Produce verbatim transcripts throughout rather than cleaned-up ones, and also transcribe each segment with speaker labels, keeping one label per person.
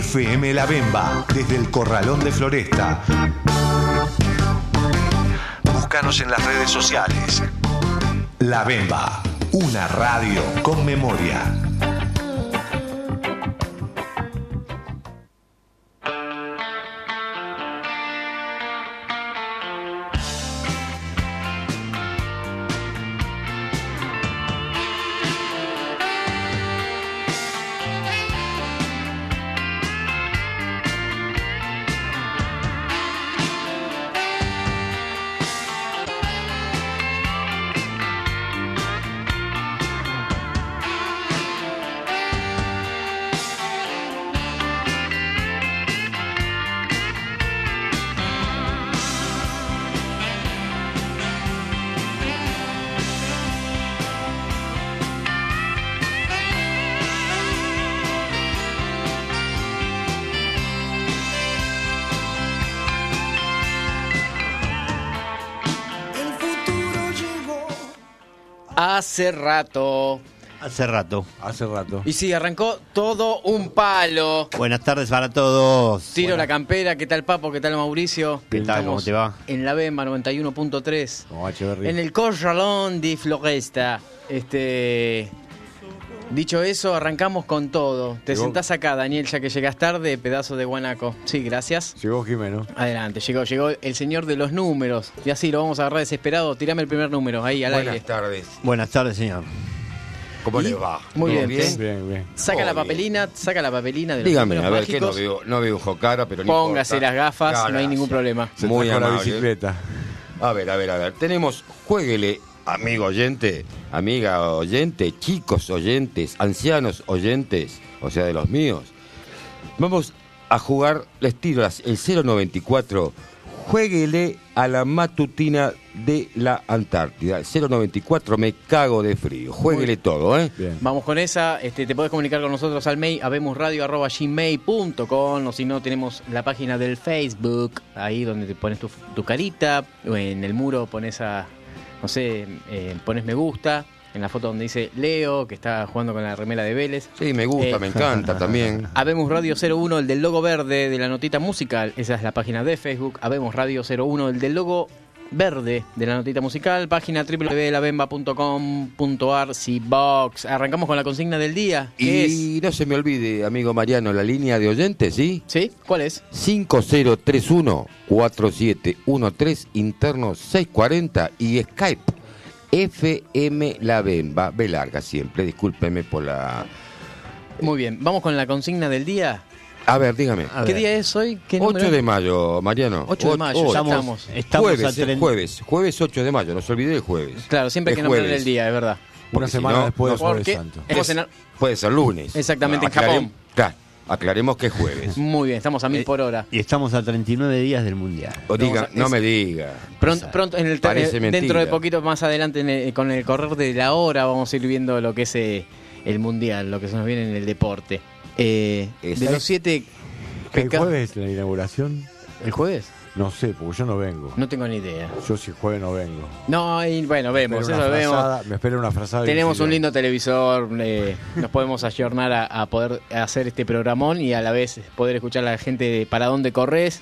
Speaker 1: F M La Bemba, desde el Corralón de Floresta. Búscanos en las redes sociales. La Bemba, una radio con memoria.
Speaker 2: Hace rato.
Speaker 3: Hace rato.
Speaker 4: Hace rato.
Speaker 2: Y sí, arrancó todo un palo.
Speaker 3: Buenas tardes para todos.
Speaker 2: Tiro
Speaker 3: Buenas.
Speaker 2: la campera. ¿Qué tal, Papo? ¿Qué tal, Mauricio?
Speaker 3: ¿Qué tal? ¿Cómo te va?
Speaker 2: En la Bemba noventa y uno punto tres.
Speaker 4: Como H B R.
Speaker 2: En el Corralón de Floresta. Este... Dicho eso, arrancamos con todo. Te
Speaker 4: Llegó.
Speaker 2: sentás acá, Daniel, ya que llegas tarde, pedazo de guanaco. Sí, gracias.
Speaker 4: Llegó Jimeno.
Speaker 2: Adelante, llegó, llegó el señor de los números. Y así lo vamos a agarrar desesperado. Tirame el primer número, ahí al
Speaker 5: Buenas
Speaker 2: aire.
Speaker 5: tardes.
Speaker 3: Buenas tardes, señor.
Speaker 5: ¿Cómo
Speaker 2: Y-
Speaker 5: le va?
Speaker 2: Muy
Speaker 5: ¿Todo
Speaker 2: bien,
Speaker 5: bien?
Speaker 4: Bien, bien.
Speaker 2: Saca
Speaker 5: Muy
Speaker 2: la
Speaker 5: bien.
Speaker 2: papelina, saca la papelina de los
Speaker 5: Dígame,
Speaker 2: números
Speaker 5: a ver, que no
Speaker 2: mágicos.
Speaker 5: veo, no veo un jocara, pero no
Speaker 2: Póngase
Speaker 5: importa.
Speaker 2: las gafas,
Speaker 5: No,
Speaker 2: no hay
Speaker 5: gracias.
Speaker 2: ningún problema.
Speaker 4: Se
Speaker 5: Muy
Speaker 4: trajo la
Speaker 5: amable.
Speaker 4: bicicleta.
Speaker 5: A ver, a ver, a ver. Tenemos, jueguele, amigo oyente, amiga oyente, chicos oyentes, ancianos oyentes, o sea, de los míos. Vamos a jugar, les tiro las- el cero noventa y cuatro. Jueguele a la matutina de la Antártida. El cero noventa y cuatro, me cago de frío. Jueguele todo, ¿eh?
Speaker 4: Bien.
Speaker 2: Vamos con esa, este, te podés comunicar con nosotros al mail habemusradio arroba gmail punto com, o si no tenemos la página del Facebook, ahí donde te pones tu, tu carita, o en el muro pones a, no sé, eh, pones me gusta, en la foto donde dice Leo, que está jugando con la remera de Vélez.
Speaker 5: Sí, me gusta,
Speaker 2: Eh,
Speaker 5: me encanta también.
Speaker 2: Habemos Radio cero uno, el del logo verde de la notita musical, esa es la página de Facebook. Habemos Radio cero uno, el del logo verde de la notita musical, página doble u doble u doble u punto la bemba punto com punto ar, C-Box. Arrancamos con la consigna del día. ¿Qué es?
Speaker 5: Y no se me olvide, amigo Mariano, la línea de oyentes, ¿sí?
Speaker 2: ¿Sí? ¿Cuál es?
Speaker 5: cinco cero tres uno cuatro siete uno tres, interno seiscientos cuarenta y Skype F M La Bemba, B larga siempre, discúlpeme por la...
Speaker 2: Muy bien, vamos con la consigna del día.
Speaker 5: A ver, dígame.
Speaker 3: A
Speaker 2: ¿Qué
Speaker 3: ver.
Speaker 2: día es hoy? ¿Qué número
Speaker 5: ocho
Speaker 2: es?
Speaker 5: de mayo, Mariano.
Speaker 2: ocho de
Speaker 5: O-
Speaker 2: mayo,
Speaker 5: ocho.
Speaker 2: ya
Speaker 3: Estamos,
Speaker 2: estamos.
Speaker 3: estamos
Speaker 5: Jueves,
Speaker 3: a
Speaker 5: eh,
Speaker 3: tren-
Speaker 5: jueves, jueves ocho de mayo, no se olvide el jueves.
Speaker 2: Claro, siempre hay
Speaker 5: Es
Speaker 2: que nombrar
Speaker 5: jueves.
Speaker 2: el día, es verdad.
Speaker 4: Una
Speaker 5: Porque si
Speaker 4: semana
Speaker 5: no,
Speaker 4: después
Speaker 5: no-
Speaker 4: del Jueves
Speaker 2: Porque
Speaker 4: Santo.
Speaker 2: estamos en-
Speaker 5: Puede ser lunes.
Speaker 2: Exactamente, en
Speaker 5: Aclarem-
Speaker 2: Japón.
Speaker 5: Claro, aclaremos que es jueves.
Speaker 2: Muy bien, estamos a mil
Speaker 3: Eh,
Speaker 2: por hora.
Speaker 3: Y estamos a treinta y nueve días del Mundial.
Speaker 5: O diga,
Speaker 2: Vamos a-
Speaker 5: no
Speaker 2: es-
Speaker 5: me diga.
Speaker 2: Pronto, pronto en el
Speaker 5: Parece
Speaker 2: eh,
Speaker 5: mentira.
Speaker 2: dentro de poquito más adelante en el- con el correr de la hora vamos a ir viendo lo que es eh, el mundial, lo que se nos viene en el deporte. Eh, de
Speaker 5: Esa
Speaker 2: los
Speaker 5: es-
Speaker 2: siete
Speaker 4: ¿El
Speaker 2: peca-
Speaker 4: jueves la inauguración?
Speaker 2: ¿El jueves?
Speaker 4: No sé, porque yo no vengo.
Speaker 2: No tengo ni idea.
Speaker 4: Yo si jueves no vengo.
Speaker 2: No, y bueno, vemos,
Speaker 4: Me espera
Speaker 2: eso
Speaker 4: una
Speaker 2: vemos.
Speaker 4: frazada- Me espera una frazada. y
Speaker 2: Tenemos un
Speaker 4: sillón.
Speaker 2: lindo televisor, eh, nos podemos ayornar a, a poder hacer este programón y a la vez poder escuchar a la gente de para dónde corres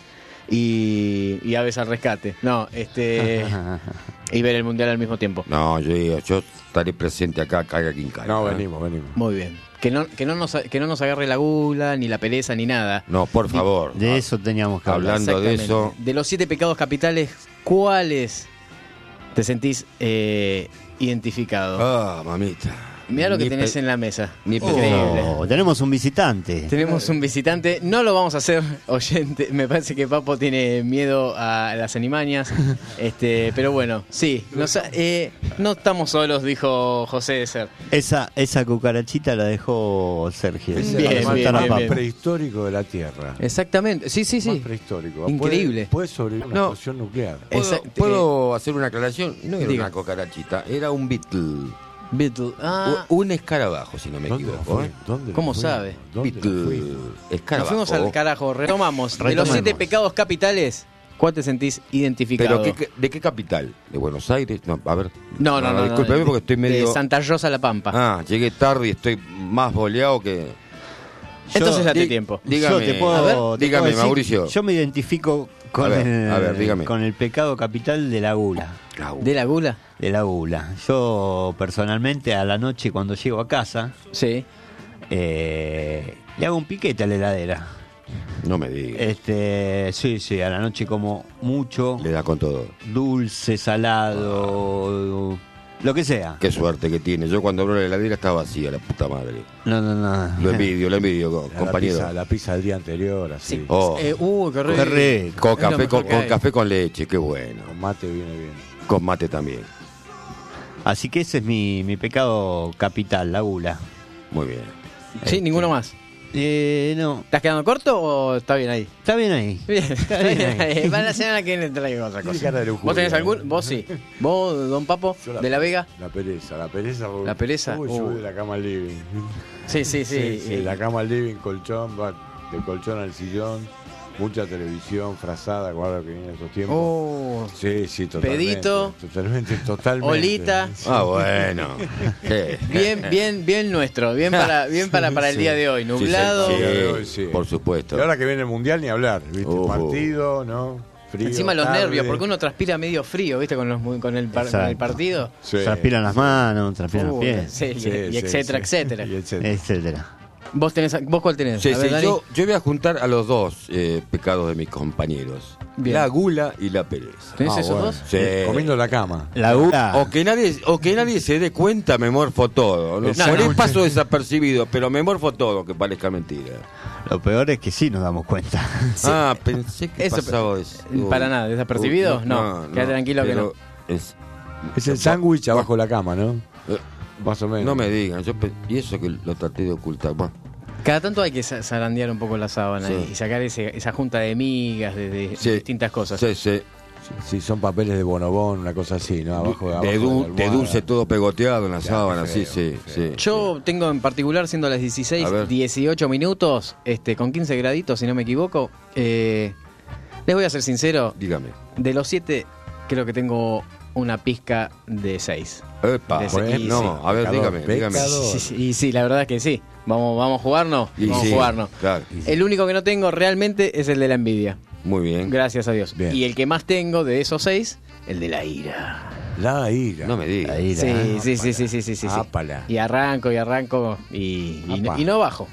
Speaker 2: y, y aves al rescate. No, este y ver el mundial al mismo tiempo.
Speaker 5: No, yo digo, yo estaré presente acá, caiga quien caiga.
Speaker 4: No,
Speaker 5: ¿eh?
Speaker 4: venimos, venimos.
Speaker 2: Muy bien. Que no, que no nos que no nos agarre la gula, ni la pereza, ni nada.
Speaker 5: No, por favor.
Speaker 3: De eso teníamos que hablar.
Speaker 5: Hablando de
Speaker 2: Exactamente.
Speaker 5: eso,
Speaker 2: De los siete pecados capitales, ¿cuáles te sentís eh, identificado?
Speaker 5: ah, mamita.
Speaker 2: Mirá lo que
Speaker 5: Ni
Speaker 2: tenés
Speaker 5: pe-
Speaker 2: en la mesa.
Speaker 5: Ni pe-
Speaker 2: Increíble.
Speaker 3: Oh, tenemos un visitante.
Speaker 2: Tenemos un visitante, no lo vamos a hacer oyente, me parece que Papo tiene miedo a las animañas, este, pero bueno, sí, nos ha- eh, no estamos solos, dijo José de Ser.
Speaker 3: Esa, esa cucarachita la dejó Sergio.
Speaker 4: Es
Speaker 2: Bien,
Speaker 4: el animal
Speaker 2: bien,
Speaker 4: más
Speaker 2: bien, bien.
Speaker 4: prehistórico de la Tierra.
Speaker 2: Exactamente, sí, sí,
Speaker 4: Más
Speaker 2: sí.
Speaker 4: prehistórico.
Speaker 2: Increíble.
Speaker 4: Puede, puede sobrevivir una
Speaker 5: No.
Speaker 4: explosión nuclear.
Speaker 5: ¿Puedo,
Speaker 2: Exacto.
Speaker 5: puedo hacer una aclaración? No era
Speaker 2: Diga.
Speaker 5: una cucarachita, era un beetle.
Speaker 2: Beatle. Ah,
Speaker 5: U- Un escarabajo, si no me
Speaker 4: ¿Dónde la
Speaker 5: equivoco.
Speaker 4: fue?
Speaker 5: ¿eh?
Speaker 4: ¿Dónde la
Speaker 2: ¿Cómo
Speaker 4: fue?
Speaker 2: sabe?
Speaker 4: ¿Dónde la
Speaker 5: Beatle.
Speaker 4: fue?
Speaker 2: nos
Speaker 5: Escarabajo.
Speaker 2: fuimos al carajo, retomamos. De los
Speaker 3: Retomemos.
Speaker 2: siete pecados capitales, ¿cuál te sentís identificado?
Speaker 5: ¿Pero qué- de qué capital? ¿De Buenos Aires? No, a ver.
Speaker 2: no, no, no, no,
Speaker 5: Discúlpeme
Speaker 2: de-
Speaker 5: porque estoy medio...
Speaker 2: de Santa Rosa La Pampa.
Speaker 5: Ah, llegué tarde y estoy más boleado que...
Speaker 2: Entonces date
Speaker 5: Di-
Speaker 2: tiempo.
Speaker 5: Dígame,
Speaker 3: Yo te puedo-
Speaker 5: a ver,
Speaker 3: te puedo
Speaker 5: dígame,
Speaker 3: decir,
Speaker 5: Mauricio.
Speaker 3: Yo me identifico con,
Speaker 5: A ver,
Speaker 3: el,
Speaker 5: a ver, dígame.
Speaker 3: con el pecado capital de la gula.
Speaker 2: ¿De la gula?
Speaker 3: De la gula. Yo personalmente a la noche cuando llego a casa
Speaker 2: Sí.
Speaker 3: eh, le hago un piquete a la heladera.
Speaker 5: No me digas.
Speaker 3: Este, sí, sí, a la noche como mucho,
Speaker 5: Le da con todo.
Speaker 3: dulce, salado, lo que sea.
Speaker 5: Qué suerte que tiene. Yo cuando abro la heladera está vacía, la puta madre.
Speaker 3: No, no, no.
Speaker 5: Lo envidio, lo envidio, co-
Speaker 4: La
Speaker 5: compañero.
Speaker 4: pizza, la pizza del día anterior, así.
Speaker 2: Sí.
Speaker 5: Oh.
Speaker 2: Eh, uh, qué rico.
Speaker 3: Qué rico.
Speaker 5: Con
Speaker 2: Es lo
Speaker 5: café
Speaker 2: mejor
Speaker 5: con,
Speaker 2: que
Speaker 5: con
Speaker 2: hay.
Speaker 5: café con leche, qué bueno.
Speaker 4: Con mate viene bien.
Speaker 5: Con mate también.
Speaker 3: Así que ese es mi, mi pecado capital, la gula.
Speaker 5: Muy bien.
Speaker 2: Sí, ninguno más.
Speaker 3: Eh, no,
Speaker 2: ¿Estás quedando corto o está bien ahí?
Speaker 3: está bien ahí.
Speaker 2: Bien,
Speaker 3: Está bien ahí.
Speaker 2: Para la semana que viene traigo otra
Speaker 4: Tiene
Speaker 2: cosa.
Speaker 4: cara de lujuria,
Speaker 2: ¿Vos tenés
Speaker 4: ¿eh?
Speaker 2: algún? Vos sí. ¿Vos, don Papo,
Speaker 4: Yo
Speaker 2: de la Vega?
Speaker 4: La pereza, la pereza.
Speaker 2: La pereza,
Speaker 4: Uy, yo
Speaker 2: uh.
Speaker 4: voy de la cama al living.
Speaker 2: Sí, sí, sí.
Speaker 4: Sí, la cama al living, colchón, va de colchón al sillón, mucha televisión, frazada, guarda que viene estos tiempos.
Speaker 2: Oh,
Speaker 4: Sí, sí, totalmente.
Speaker 2: Pedito.
Speaker 4: Totalmente, totalmente.
Speaker 2: Olita.
Speaker 4: Sí.
Speaker 5: Ah, bueno. ¿Qué?
Speaker 2: bien, bien, bien nuestro. Bien para, bien para, para el
Speaker 4: Sí.
Speaker 2: día de hoy.
Speaker 5: Sí,
Speaker 2: Nublado.
Speaker 5: sí,
Speaker 4: Día de hoy, sí.
Speaker 5: por supuesto.
Speaker 4: Y ahora que viene el mundial, ni hablar, ¿viste?
Speaker 5: Uh.
Speaker 4: Partido, ¿no? Frío.
Speaker 2: Encima los
Speaker 4: tarde.
Speaker 2: nervios, porque uno transpira medio frío, ¿viste? Con, los, con, el, par- con el
Speaker 3: Exacto.
Speaker 2: partido.
Speaker 4: Sí.
Speaker 3: Transpiran las manos, transpiran
Speaker 2: Uh,
Speaker 3: los pies,
Speaker 2: sí, y-
Speaker 4: Sí,
Speaker 2: y,
Speaker 4: sí,
Speaker 2: etcétera,
Speaker 4: sí.
Speaker 2: etcétera.
Speaker 4: Y etcétera.
Speaker 3: etcétera.
Speaker 2: ¿Vos, tenés, ¿Vos cuál tenés?
Speaker 5: Sí,
Speaker 2: A ver,
Speaker 5: sí,
Speaker 2: Dani.
Speaker 5: yo, yo voy a juntar a los dos eh, pecados de mis compañeros.
Speaker 2: Bien.
Speaker 5: La gula y la pereza.
Speaker 2: ¿Tenés
Speaker 4: Ah,
Speaker 2: esos
Speaker 4: bueno.
Speaker 2: dos?
Speaker 5: Sí.
Speaker 4: Comiendo la cama.
Speaker 3: La gula.
Speaker 5: O que nadie o que nadie se dé cuenta, me morfo todo. ¿no?
Speaker 4: Exacto.
Speaker 5: Por ahí paso desapercibido, pero me morfo todo, que parezca mentira.
Speaker 3: Lo peor es que sí nos damos cuenta.
Speaker 5: Ah, pensé que
Speaker 2: Eso,
Speaker 5: pasaba eso.
Speaker 2: para nada, ¿desapercibido?
Speaker 5: Uh,
Speaker 2: No, quédate tranquilo que no.
Speaker 5: Es-
Speaker 4: Es el sándwich abajo de la cama, ¿no?
Speaker 5: eh,
Speaker 4: Más o menos.
Speaker 5: no me digan, yo pe- y eso que lo traté de ocultar. Bueno,
Speaker 2: Cada tanto hay que sa- zarandear un poco la sábana
Speaker 5: Sí.
Speaker 2: y sacar ese- esa junta de migas, de, de
Speaker 5: Sí.
Speaker 2: distintas cosas.
Speaker 5: sí, sí.
Speaker 4: Sí, son papeles de bonobón, una cosa así, ¿no? Abajo, abajo
Speaker 5: de,
Speaker 4: de,
Speaker 5: du-
Speaker 4: la
Speaker 5: de
Speaker 4: almohada.
Speaker 5: dulce todo pegoteado en la
Speaker 4: Ya,
Speaker 5: sábana,
Speaker 4: qué
Speaker 5: sí,
Speaker 4: feo,
Speaker 5: sí,
Speaker 4: qué
Speaker 5: sí.
Speaker 4: feo.
Speaker 2: Yo tengo en particular, siendo las dieciséis,
Speaker 5: A ver.
Speaker 2: dieciocho minutos, este, con quince graditos, si no me equivoco. eh, les voy a ser sincero,
Speaker 5: Dígame.
Speaker 2: de los siete, creo que tengo una pizca de seis.
Speaker 5: Epa,
Speaker 2: De ese-
Speaker 5: bueno,
Speaker 2: y
Speaker 5: no,
Speaker 2: sí.
Speaker 5: a ver,
Speaker 4: Pecador,
Speaker 5: dígame, dígame.
Speaker 4: pecador.
Speaker 2: Sí, sí, y sí, la verdad es que sí. Vamos, vamos a jugarnos.
Speaker 5: Y
Speaker 2: vamos
Speaker 5: sí,
Speaker 2: a jugarnos.
Speaker 5: claro.
Speaker 2: El único que no tengo realmente es el de la envidia.
Speaker 5: Muy bien.
Speaker 2: Gracias a Dios.
Speaker 4: Bien.
Speaker 2: Y el que más tengo de esos seis, el de la ira.
Speaker 4: La ira.
Speaker 5: No me digas.
Speaker 3: Ahí,
Speaker 2: Sí,
Speaker 3: la-
Speaker 2: sí, sí, sí, sí, sí, sí.
Speaker 4: Ápala.
Speaker 2: Y arranco y arranco y, y, no,
Speaker 4: Apa.
Speaker 2: y no bajo.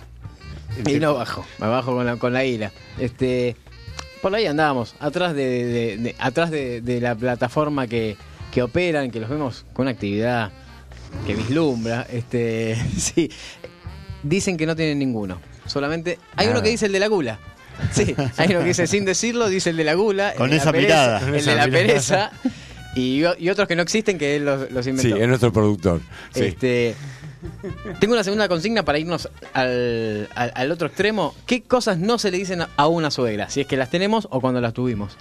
Speaker 2: Y no bajo. Me bajo con la, con la ira. Este, por ahí andábamos, atrás de, de- de- atrás de, de la plataforma que, que operan, que los vemos con una actividad que vislumbra. Este, sí. Dicen que no tienen ninguno. Solamente hay uno
Speaker 4: Nada.
Speaker 2: que dice el de la gula. Sí, hay uno que dice sin decirlo, dice el de la gula. el
Speaker 3: Con
Speaker 2: de la
Speaker 3: esa
Speaker 2: pereza,
Speaker 3: mirada.
Speaker 2: El
Speaker 4: Con
Speaker 2: de
Speaker 4: esa
Speaker 2: la
Speaker 4: mirada.
Speaker 2: pereza. Y, y otros que no existen que él los, los
Speaker 4: Sí,
Speaker 2: inventó.
Speaker 4: es nuestro productor. Sí.
Speaker 2: Este, tengo una segunda consigna para irnos al, al- al otro extremo. ¿Qué cosas no se le dicen a- a una suegra? Si es que las tenemos o cuando las tuvimos.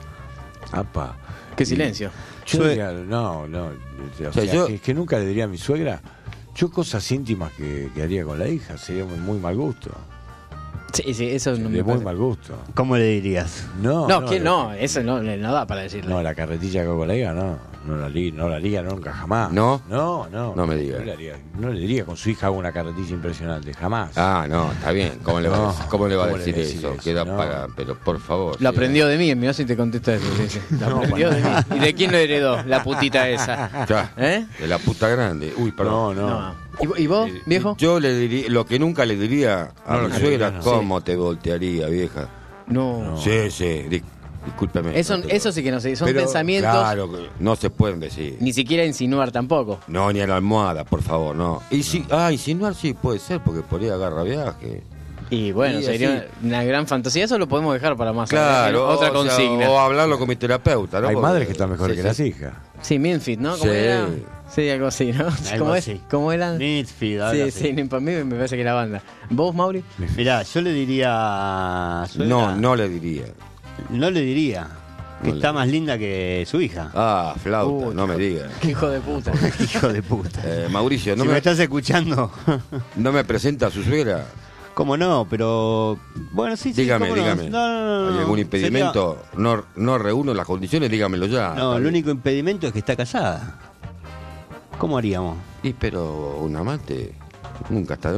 Speaker 4: Apa.
Speaker 2: Qué silencio.
Speaker 4: Yo
Speaker 3: Yo-
Speaker 4: diría, no, no. O
Speaker 5: O sea,
Speaker 4: sea,
Speaker 5: yo-
Speaker 4: que, que nunca le diría a mi suegra. Yo cosas íntimas que, que haría con la hija, sería muy, muy mal gusto.
Speaker 2: Sí, sí, eso no
Speaker 4: De
Speaker 2: me
Speaker 4: muy
Speaker 2: parece.
Speaker 4: mal gusto.
Speaker 3: ¿Cómo le dirías?
Speaker 4: No,
Speaker 2: No, ¿qué?
Speaker 4: la-
Speaker 2: No, eso no, no da para decirle.
Speaker 4: No, la carretilla que hago con la hija, no. No la, haría, no la haría nunca, jamás.
Speaker 5: ¿No?
Speaker 4: No, no.
Speaker 5: No me diga.
Speaker 4: No le, haría, no le diría con su hija hago una carretilla impresionante, jamás.
Speaker 5: Ah, no, está bien. ¿Cómo le va,
Speaker 4: No,
Speaker 5: a, cómo le va a
Speaker 4: ¿cómo le
Speaker 5: decir
Speaker 4: voy a decir
Speaker 5: eso?
Speaker 4: eso?
Speaker 5: Queda
Speaker 4: No.
Speaker 5: para. Pero por favor.
Speaker 2: Lo
Speaker 5: sí.
Speaker 2: aprendió de mí, mirá si te contesta eso. Sí, sí. Lo
Speaker 4: No,
Speaker 2: aprendió de mí. ¿Y de quién lo heredó? La putita esa.
Speaker 5: Ya,
Speaker 2: ¿Eh?
Speaker 5: de la puta grande. Uy, perdón.
Speaker 4: No, no.
Speaker 2: No. ¿Y, vo- y vos,
Speaker 5: Eh,
Speaker 2: viejo?
Speaker 5: Yo le diría, lo que nunca le diría a
Speaker 4: No, lo
Speaker 5: mi
Speaker 4: que le
Speaker 5: suegra,
Speaker 4: diría, no.
Speaker 5: ¿cómo te voltearía, vieja?
Speaker 2: No.
Speaker 4: No.
Speaker 5: Sí, sí, di- discúlpeme.
Speaker 2: Eso,
Speaker 5: no te-
Speaker 2: eso sí que no sé. Son
Speaker 4: Pero,
Speaker 2: pensamientos.
Speaker 5: Claro, que no se pueden decir.
Speaker 2: Ni siquiera insinuar tampoco.
Speaker 5: No, ni a la almohada, por favor, no. Y si, ah, insinuar sí puede ser, porque por ahí agarra viaje.
Speaker 2: Y bueno,
Speaker 5: Y
Speaker 2: sería
Speaker 5: así.
Speaker 2: una gran fantasía. Eso lo podemos dejar para más
Speaker 5: Claro,
Speaker 2: adelante. Otra
Speaker 5: o sea,
Speaker 2: consigna.
Speaker 5: o hablarlo con mi terapeuta, ¿no?
Speaker 4: Hay
Speaker 5: Porque-
Speaker 4: madres que están mejores
Speaker 5: sí,
Speaker 4: que
Speaker 5: sí.
Speaker 4: las hijas.
Speaker 2: Sí, Minfit, ¿no? ¿Cómo
Speaker 5: Sí.
Speaker 2: era? Sí, algo así, ¿no?
Speaker 3: Algo
Speaker 2: ¿Cómo es?
Speaker 3: así.
Speaker 2: ¿Cómo eran?
Speaker 3: Midfield, algo
Speaker 2: Sí,
Speaker 3: así.
Speaker 2: sí, ni para mí me parece que la banda. ¿Vos, Mauri?
Speaker 3: Mirá, yo le diría. suegra,
Speaker 5: No, no le diría.
Speaker 3: No le diría. Que
Speaker 5: No
Speaker 3: está
Speaker 5: le-
Speaker 3: más linda que su hija.
Speaker 5: Ah, flauta,
Speaker 2: Uy,
Speaker 5: no me digas.
Speaker 2: Qué hijo de puta.
Speaker 3: Hijo de puta.
Speaker 5: Eh, Mauricio, ¿no
Speaker 3: si
Speaker 5: me,
Speaker 3: me estás escuchando.
Speaker 5: ¿no me presenta a su suegra?
Speaker 3: ¿Cómo no? Pero. Bueno, sí, sí.
Speaker 5: Dígame,
Speaker 3: ¿cómo no?
Speaker 5: dígame.
Speaker 3: No, no, no,
Speaker 5: ¿Hay
Speaker 3: no.
Speaker 5: algún impedimento? No, no reúno las condiciones, dígamelo ya.
Speaker 3: Sería- No, el único impedimento es que está casada. ¿Cómo haríamos?
Speaker 5: Y pero un amante nunca está de más.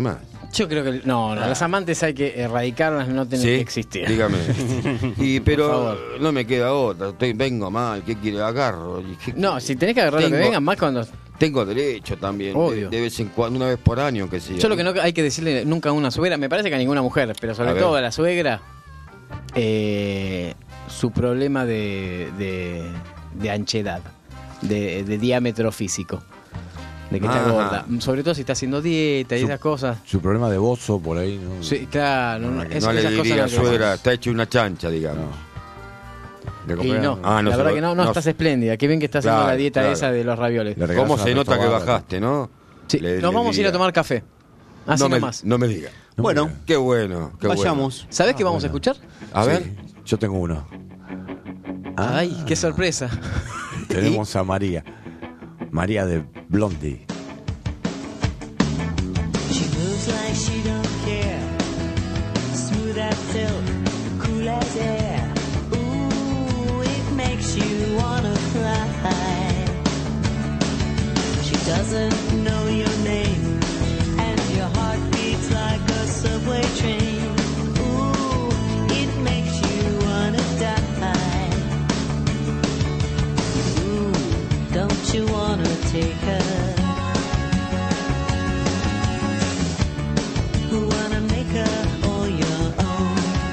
Speaker 2: Yo creo que no, no, las amantes hay que erradicarlas, no tienen
Speaker 5: ¿Sí?
Speaker 2: que existir.
Speaker 5: Dígame. Y
Speaker 2: Por
Speaker 5: pero
Speaker 2: favor.
Speaker 5: no me queda otra. Estoy, vengo mal. ¿Qué quiere? Agarro. ¿Y qué-
Speaker 2: No, si tenés que agarrar lo
Speaker 5: Tengo-
Speaker 2: que vengan, más cuando...
Speaker 5: Tengo derecho también.
Speaker 2: Obvio.
Speaker 5: De, de vez en cuando, una vez por año que sí.
Speaker 2: Yo lo que no hay que decirle nunca a una suegra, me parece que a ninguna mujer, pero sobre
Speaker 5: A ver.
Speaker 2: todo a la suegra, eh, su problema de, de, de anchedad, de, de diámetro físico, de que está
Speaker 5: Ajá.
Speaker 2: gorda. Sobre todo si está haciendo dieta y
Speaker 4: Su-
Speaker 2: esas cosas.
Speaker 4: Su problema de bozo por ahí, ¿no?
Speaker 2: Sí, claro, no,
Speaker 5: No,
Speaker 2: eso-
Speaker 5: le
Speaker 2: esas cosas
Speaker 5: diría,
Speaker 2: no hay que
Speaker 5: suegra,
Speaker 2: decir.
Speaker 5: está hecho una chancha, digamos.
Speaker 4: Le
Speaker 2: Y
Speaker 4: compré-
Speaker 2: no,
Speaker 5: Ah, no
Speaker 2: la
Speaker 5: se
Speaker 2: verdad
Speaker 5: lo-
Speaker 2: que no, no,
Speaker 5: no
Speaker 2: estás
Speaker 5: se-
Speaker 2: espléndida. Qué bien que estás haciendo
Speaker 5: Claro,
Speaker 2: la dieta
Speaker 5: claro.
Speaker 2: esa de los ravioles.
Speaker 4: Le regalás
Speaker 5: ¿Cómo
Speaker 4: una
Speaker 5: se nota que
Speaker 4: pasta
Speaker 5: bajaste, no?
Speaker 2: Sí,
Speaker 5: Le-
Speaker 2: nos
Speaker 5: le
Speaker 2: vamos a ir a
Speaker 5: diría.
Speaker 2: tomar café. Así
Speaker 5: no me,
Speaker 2: nomás.
Speaker 5: no me diga.
Speaker 3: Bueno,
Speaker 5: Qué bueno, qué
Speaker 3: vayamos.
Speaker 2: ¿Sabés qué
Speaker 4: Ah,
Speaker 2: vamos a
Speaker 4: bueno.
Speaker 2: escuchar?
Speaker 5: bueno. A
Speaker 4: Sí,
Speaker 5: ver.
Speaker 4: yo tengo uno. Ah,
Speaker 2: Ay, qué sorpresa.
Speaker 4: Tenemos a María. María de Blondie.
Speaker 6: She moves like she don't care. Smooth as silk, cool as air. Ooh, it makes you wanna fly. She doesn't know your name, and your heart beats like a subway train. Ooh, it makes you wanna die. Ooh, don't you wanna take her? Who wanna make her all your own?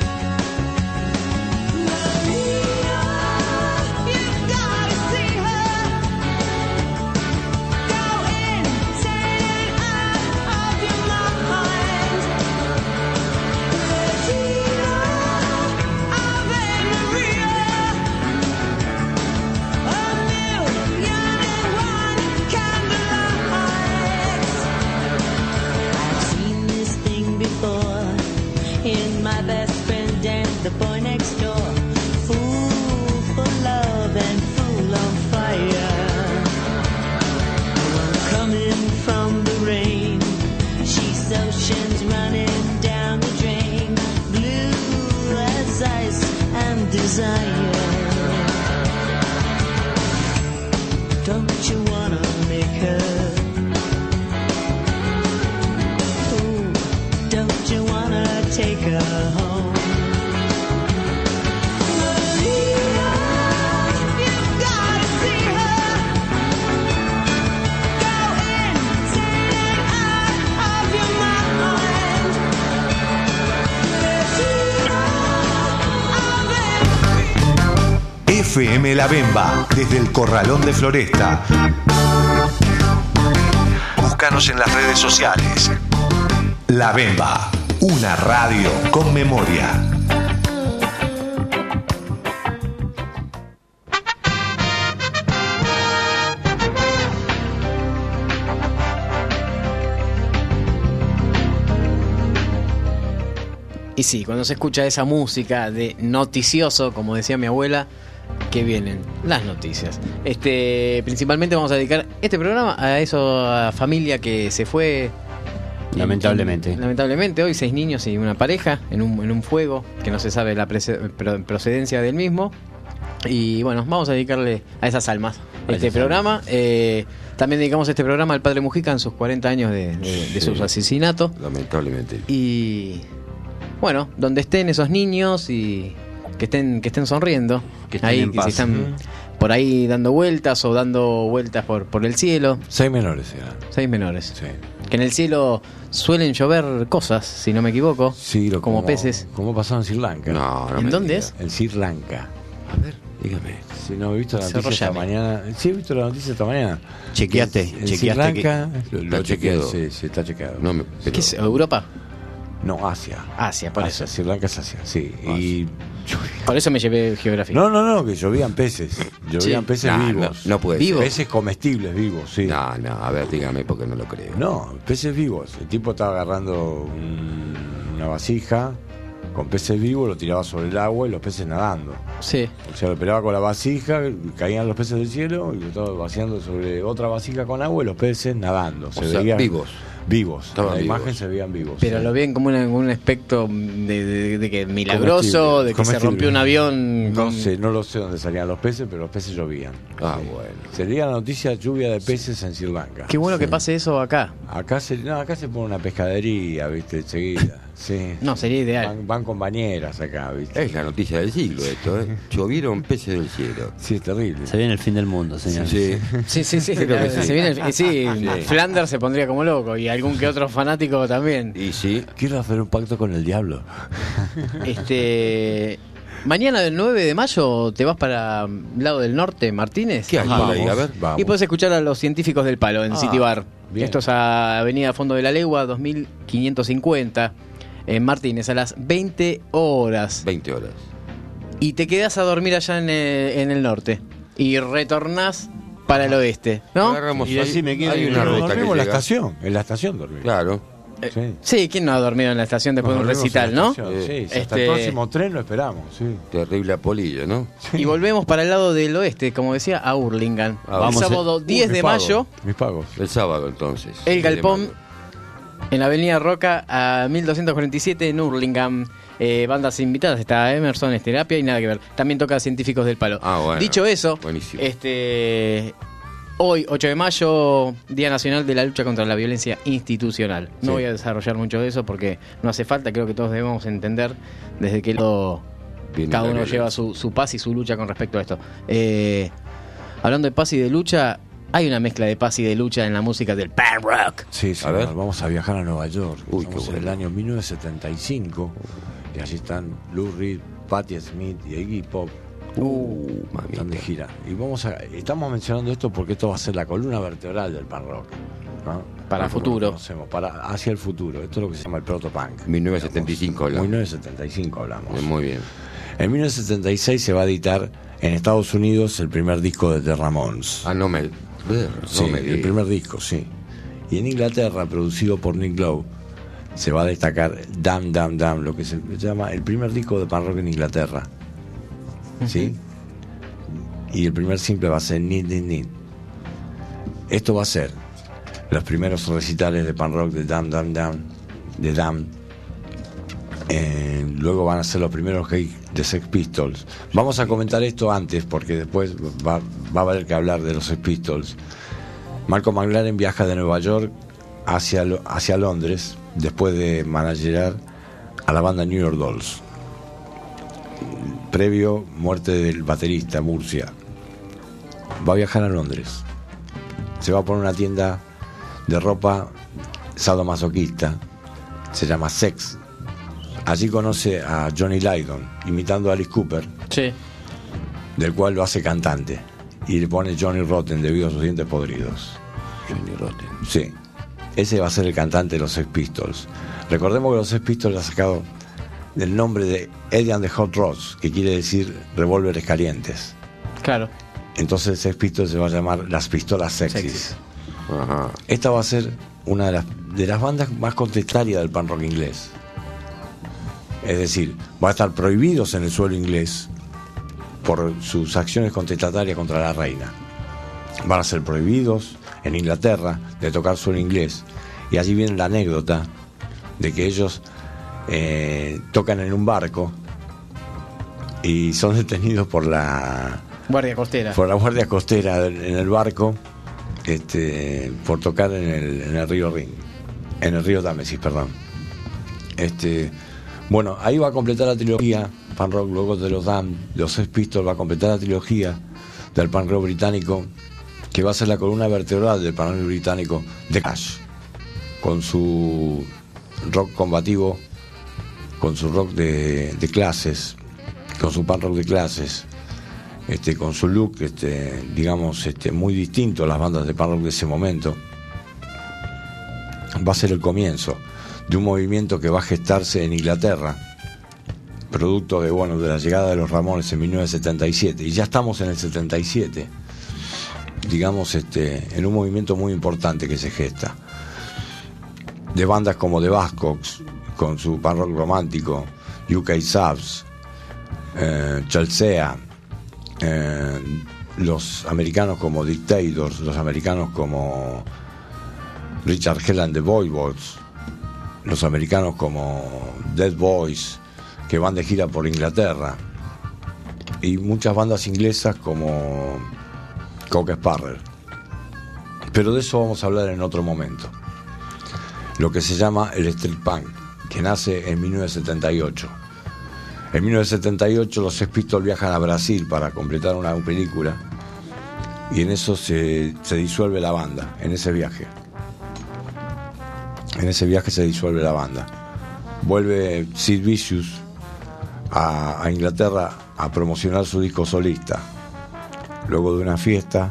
Speaker 6: Maria, you've gotta see her. Go insane out of your mind. Regina, Ave Maria. A million and one candlelights. I've seen this thing before in my best friend and the boy next door. Fool for love and fool on fire. One coming from the rain. She's oceans running down the drain. Blue as ice and desire. Don't you wanna make her? Ooh, don't you wanna take her home? Maria, you've gotta see her. Go insane out of your mind. Regina, Ave
Speaker 1: F M La Bemba, desde el Corralón de Floresta. Búscanos en las redes sociales. La Bemba, una radio con memoria.
Speaker 2: Y sí, cuando se escucha esa música de noticioso, como decía mi abuela, que vienen las noticias. Este, principalmente vamos a dedicar este programa a esa familia que se fue.
Speaker 3: Lamentablemente.
Speaker 2: en- lamentablemente, hoy seis niños y una pareja en un, en un fuego que no se sabe la prece- pro- procedencia del mismo. Y bueno, vamos a dedicarle a esas almas
Speaker 3: A
Speaker 2: este
Speaker 3: esas
Speaker 2: programa. Eh, también dedicamos este programa al padre Mujica en sus cuarenta años de, de, de sus asesinatos.
Speaker 5: Lamentablemente.
Speaker 2: Y bueno, donde estén esos niños y que estén que estén sonriendo,
Speaker 3: Que estén
Speaker 2: ahí
Speaker 3: en
Speaker 2: que
Speaker 3: paz.
Speaker 2: si están por ahí dando vueltas o dando vueltas por por el cielo,
Speaker 4: Seis menores eran.
Speaker 2: seis menores.
Speaker 4: Sí.
Speaker 2: Que en el cielo suelen llover cosas, si no me equivoco,
Speaker 4: Sí, lo-
Speaker 2: como, peces.
Speaker 4: Como pasó en Sri Lanka.
Speaker 5: No, no
Speaker 2: ¿En
Speaker 5: me
Speaker 2: dónde
Speaker 5: diga.
Speaker 2: es?
Speaker 4: En Sri Lanka.
Speaker 5: A ver, dígame.
Speaker 4: Si no he visto la
Speaker 2: Cerro
Speaker 4: noticia esta
Speaker 2: Llame.
Speaker 4: mañana. Sí, he visto la noticia esta mañana.
Speaker 3: Chequeaste,
Speaker 4: En Sri
Speaker 3: chequeaste que-
Speaker 4: Lanka. Lo,
Speaker 5: Está
Speaker 4: lo chequeé,
Speaker 5: chequeado.
Speaker 4: sí, sí, está chequeado.
Speaker 5: No me, pero-
Speaker 2: ¿Qué es? ¿Europa?
Speaker 4: No, Asia.
Speaker 2: Asia, por
Speaker 4: Asia,
Speaker 2: eso.
Speaker 4: Sri Lanka es Asia, sí. Y
Speaker 2: Por eso me llevé geografía.
Speaker 4: no, no, no, que llovían peces. Llovían
Speaker 2: Sí.
Speaker 4: peces
Speaker 5: Nah,
Speaker 4: vivos.
Speaker 5: no, no puede
Speaker 2: Vivo.
Speaker 5: ser.
Speaker 4: Peces comestibles vivos, sí.
Speaker 5: No, no, a ver, dígame porque no lo creo.
Speaker 4: No, peces vivos. El tipo estaba agarrando un- una vasija con peces vivos, lo tiraba sobre el agua y los peces nadando.
Speaker 2: Sí.
Speaker 4: O sea, lo pelaba con la vasija, caían los peces del cielo y lo estaba vaciando sobre otra vasija con agua y los peces nadando.
Speaker 5: O sea, vivos.
Speaker 4: Vivos.
Speaker 5: Estaban
Speaker 4: en la
Speaker 5: vivos.
Speaker 4: imagen se veían vivos.
Speaker 2: Pero
Speaker 4: sí.
Speaker 2: lo ven como una- un aspecto de, de- de que milagroso, de que se
Speaker 4: Comestible.
Speaker 2: rompió un avión.
Speaker 4: No
Speaker 2: con-
Speaker 4: sé, no lo sé dónde salían los peces, pero los peces llovían.
Speaker 5: Ah,
Speaker 4: Sí.
Speaker 5: bueno.
Speaker 4: Sería la noticia lluvia de peces en Sri Lanka.
Speaker 2: Qué bueno que pase eso acá.
Speaker 4: Acá se, no, acá se pone una pescadería, ¿viste? Enseguida. Sí.
Speaker 2: No, sería ideal.
Speaker 4: Van, van con bañeras acá, ¿viste?
Speaker 5: Es la noticia del siglo esto, ¿eh? Llovieron peces del cielo.
Speaker 4: Sí, es terrible.
Speaker 3: Se viene el fin del mundo, señor.
Speaker 5: Sí.
Speaker 2: Sí, sí, sí.
Speaker 5: Creo que
Speaker 2: se
Speaker 5: sí.
Speaker 2: viene el- sí,
Speaker 5: Sí.
Speaker 2: Flanders se pondría como loco y algún que otro fanático también.
Speaker 5: Y sí,
Speaker 4: Quiero hacer un pacto con el diablo.
Speaker 2: Este. Mañana, el nueve de mayo, te vas para el lado del norte, Martínez.
Speaker 5: ¿qué hay
Speaker 4: Vamos,
Speaker 5: por ahí? A ver.
Speaker 4: vamos.
Speaker 2: Y puedes escuchar a los científicos del palo en
Speaker 4: Ah,
Speaker 2: City Bar.
Speaker 4: bien.
Speaker 2: Esto es a Avenida Fondo de la Legua, dos mil quinientos cincuenta, en Martínez, a las veinte horas.
Speaker 5: veinte horas.
Speaker 2: Y te quedás a dormir allá en el, en el norte. Y retornás para el oeste, ¿no?
Speaker 5: Agarramos
Speaker 3: Y
Speaker 5: ahí-
Speaker 3: decime, ¿quién-
Speaker 5: hay una
Speaker 3: quién-
Speaker 5: ruta que
Speaker 4: Dormimos en la
Speaker 5: llega.
Speaker 4: estación. En la estación dormimos.
Speaker 5: Claro.
Speaker 4: Sí.
Speaker 2: Sí, ¿quién no ha dormido en la estación después de un
Speaker 4: Nos dormimos
Speaker 2: recital,
Speaker 4: en la
Speaker 2: no?
Speaker 4: estación, Sí, sí, hasta
Speaker 2: Este-
Speaker 4: el próximo tren lo esperamos. Sí.
Speaker 5: Terrible apolillo, ¿no?
Speaker 2: Y volvemos para el lado del oeste, como decía, a Hurlingham.
Speaker 5: Ah,
Speaker 2: el
Speaker 5: vamos a-
Speaker 2: sábado diez
Speaker 4: Uh,
Speaker 2: de
Speaker 4: mis pagos,
Speaker 2: mayo,
Speaker 4: Mis pagos.
Speaker 5: El sábado, entonces.
Speaker 2: el
Speaker 5: diez de
Speaker 2: Galpón,
Speaker 5: mayo.
Speaker 2: en la Avenida Roca, a mil doscientos cuarenta y siete, en Hurlingham. Eh, bandas invitadas, está Emerson, es terapia y nada que ver. También toca Científicos del Palo.
Speaker 5: Ah, bueno.
Speaker 2: Dicho eso,
Speaker 5: Buenísimo.
Speaker 2: este hoy, ocho de mayo, Día Nacional de la Lucha contra la Violencia Institucional. No
Speaker 4: Sí.
Speaker 2: voy a desarrollar mucho de eso porque no hace falta, creo que todos debemos entender desde que lo,
Speaker 5: Viene
Speaker 2: cada
Speaker 5: la
Speaker 2: uno
Speaker 5: violencia.
Speaker 2: lleva su, su paz y su lucha con respecto a esto. Eh, hablando de paz y de lucha, hay una mezcla de paz y de lucha en la música del punk rock.
Speaker 4: Sí,
Speaker 5: A
Speaker 4: señor,
Speaker 5: ver.
Speaker 4: vamos a viajar a Nueva York.
Speaker 5: Uy,
Speaker 4: Estamos
Speaker 5: qué
Speaker 4: en el
Speaker 5: bueno.
Speaker 4: año mil novecientos setenta y cinco y allí están Lou Reed, Patti Smith y Iggy Pop.
Speaker 5: Uh,
Speaker 4: Están de
Speaker 5: mamita.
Speaker 4: gira. Y vamos a, estamos mencionando esto porque esto va a ser la columna vertebral del punk rock, ¿no?
Speaker 2: Para
Speaker 4: Como
Speaker 2: futuro.
Speaker 4: lo conocemos, para hacia el futuro. Esto es lo que se llama el protopunk.
Speaker 5: mil novecientos setenta y cinco hablamos.
Speaker 4: mil novecientos setenta y cinco hablamos.
Speaker 5: Muy bien.
Speaker 4: En mil novecientos setenta y seis se va a editar en Estados Unidos el primer disco de The Ramones.
Speaker 5: Ah, no me. No
Speaker 4: Sí,
Speaker 5: me
Speaker 4: el
Speaker 5: digas.
Speaker 4: primer disco, sí. Y en Inglaterra, producido por Nick Lowe, se va a destacar Damn, Damn, Damn, lo que se llama el primer disco de punk rock en Inglaterra. ¿Sí? Y el primer simple va a ser Need, Need, Need. Esto va a ser los primeros recitales de punk rock de Damn, Damn, Damn, de Damn. Eh, luego van a ser los primeros gigs de Sex Pistols. Vamos a comentar esto antes porque después va, va a haber que hablar de los Sex Pistols. Malcolm McLaren viaja de Nueva York hacia, Lo- hacia Londres después de managerar a la banda New York Dolls. Previo muerte del baterista Murcia. Va a viajar a Londres. Se va a poner una tienda de ropa sadomasoquista. Se llama Sex. Allí conoce a Johnny Lydon, imitando a Alice Cooper,
Speaker 2: Sí.
Speaker 4: del cual lo hace cantante. Y le pone Johnny Rotten debido a sus dientes podridos.
Speaker 5: Johnny Rotten.
Speaker 4: Sí. Ese va a ser el cantante de los Sex Pistols. Recordemos que los Sex Pistols ha sacado del nombre de Eddie and the Hot Rods, que quiere decir revólveres calientes.
Speaker 2: Claro.
Speaker 4: Entonces Sex Pistols se va a llamar las pistolas sexys.
Speaker 2: Sexys.
Speaker 5: Ajá.
Speaker 4: Esta va a ser una de las, de las bandas más contestarias del punk rock inglés. Es decir, va a estar prohibidos en el suelo inglés por sus acciones contestatarias contra la reina. Van a ser prohibidos en Inglaterra de tocar suelo inglés. Y allí viene la anécdota de que ellos eh, tocan en un barco y son detenidos por la
Speaker 2: Guardia costera.
Speaker 4: por la guardia costera en el barco, este, por tocar en el, en el río Rin, en el río Támesis, perdón. Este, bueno, ahí va a completar la trilogía punk rock, luego de los Damned, los Sex Pistols, va a completar la trilogía del punk rock británico, que va a ser la columna vertebral del punk rock británico, The Clash, con su rock combativo, con su rock de, de clases, con su punk rock de clases. Este, con su look, este, digamos, este, muy distinto a las bandas de punk rock de ese momento. Va a ser el comienzo de un movimiento que va a gestarse en Inglaterra, producto de, bueno, de la llegada de los Ramones en mil novecientos setenta y siete, y ya estamos en el setenta y siete, digamos, este, en un movimiento muy importante que se gesta, de bandas como The Buzzcocks, con su punk rock romántico, U K Subs, eh, Chelsea, Eh, los americanos como Dictators, los americanos como Richard Hell and the Voivods, los americanos como Dead Boys, que van de gira por Inglaterra, y muchas bandas inglesas como Cock Sparrer. Pero de eso vamos a hablar en otro momento. Lo que se llama el street punk, que nace en mil novecientos setenta y ocho. En mil novecientos setenta y ocho los Sex Pistols viajan a Brasil para completar una película, y en eso se, se disuelve la banda, en ese viaje. En ese viaje se disuelve la banda. Vuelve Sid Vicious a, a Inglaterra a promocionar su disco solista. Luego de una fiesta,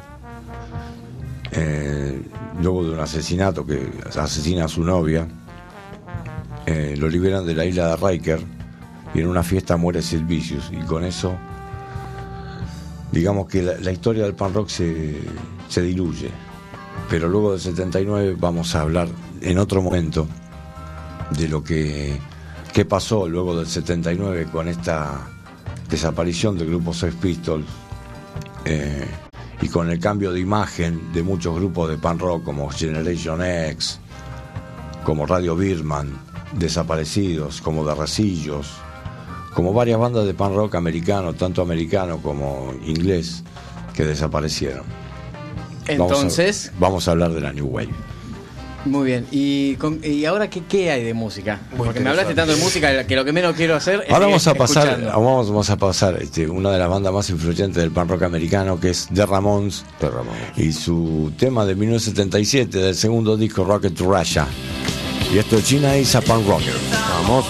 Speaker 4: eh, luego de un asesinato que asesina a su novia, eh, lo liberan de la isla de Riker, y en una fiesta muere Sid Vicious, y con eso digamos que la, la historia del punk rock se, se diluye. Pero luego del setenta y nueve vamos a hablar en otro momento de lo que, que pasó luego del setenta y nueve con esta desaparición del grupo Sex Pistols, eh, y con el cambio de imagen de muchos grupos de punk rock como Generation X, como Radio Birdman, desaparecidos, como The Resillos, como varias bandas de punk rock americano, tanto americano como inglés, que desaparecieron.
Speaker 2: Entonces,
Speaker 4: vamos a, vamos a hablar de la New Wave.
Speaker 2: Muy bien. ¿Y, con, y ahora qué, qué hay de música? Porque me hablaste tanto de música que lo que menos quiero hacer es
Speaker 4: ahora vamos a pasar,
Speaker 2: escuchando.
Speaker 4: vamos, vamos a pasar este, una de las bandas más influyentes del punk rock americano, que es The Ramones,
Speaker 5: The Ramones.
Speaker 4: Y su tema de mil novecientos setenta y siete del segundo disco Rocket to Russia. Y esto es China is a Punk Rocker. Vamos.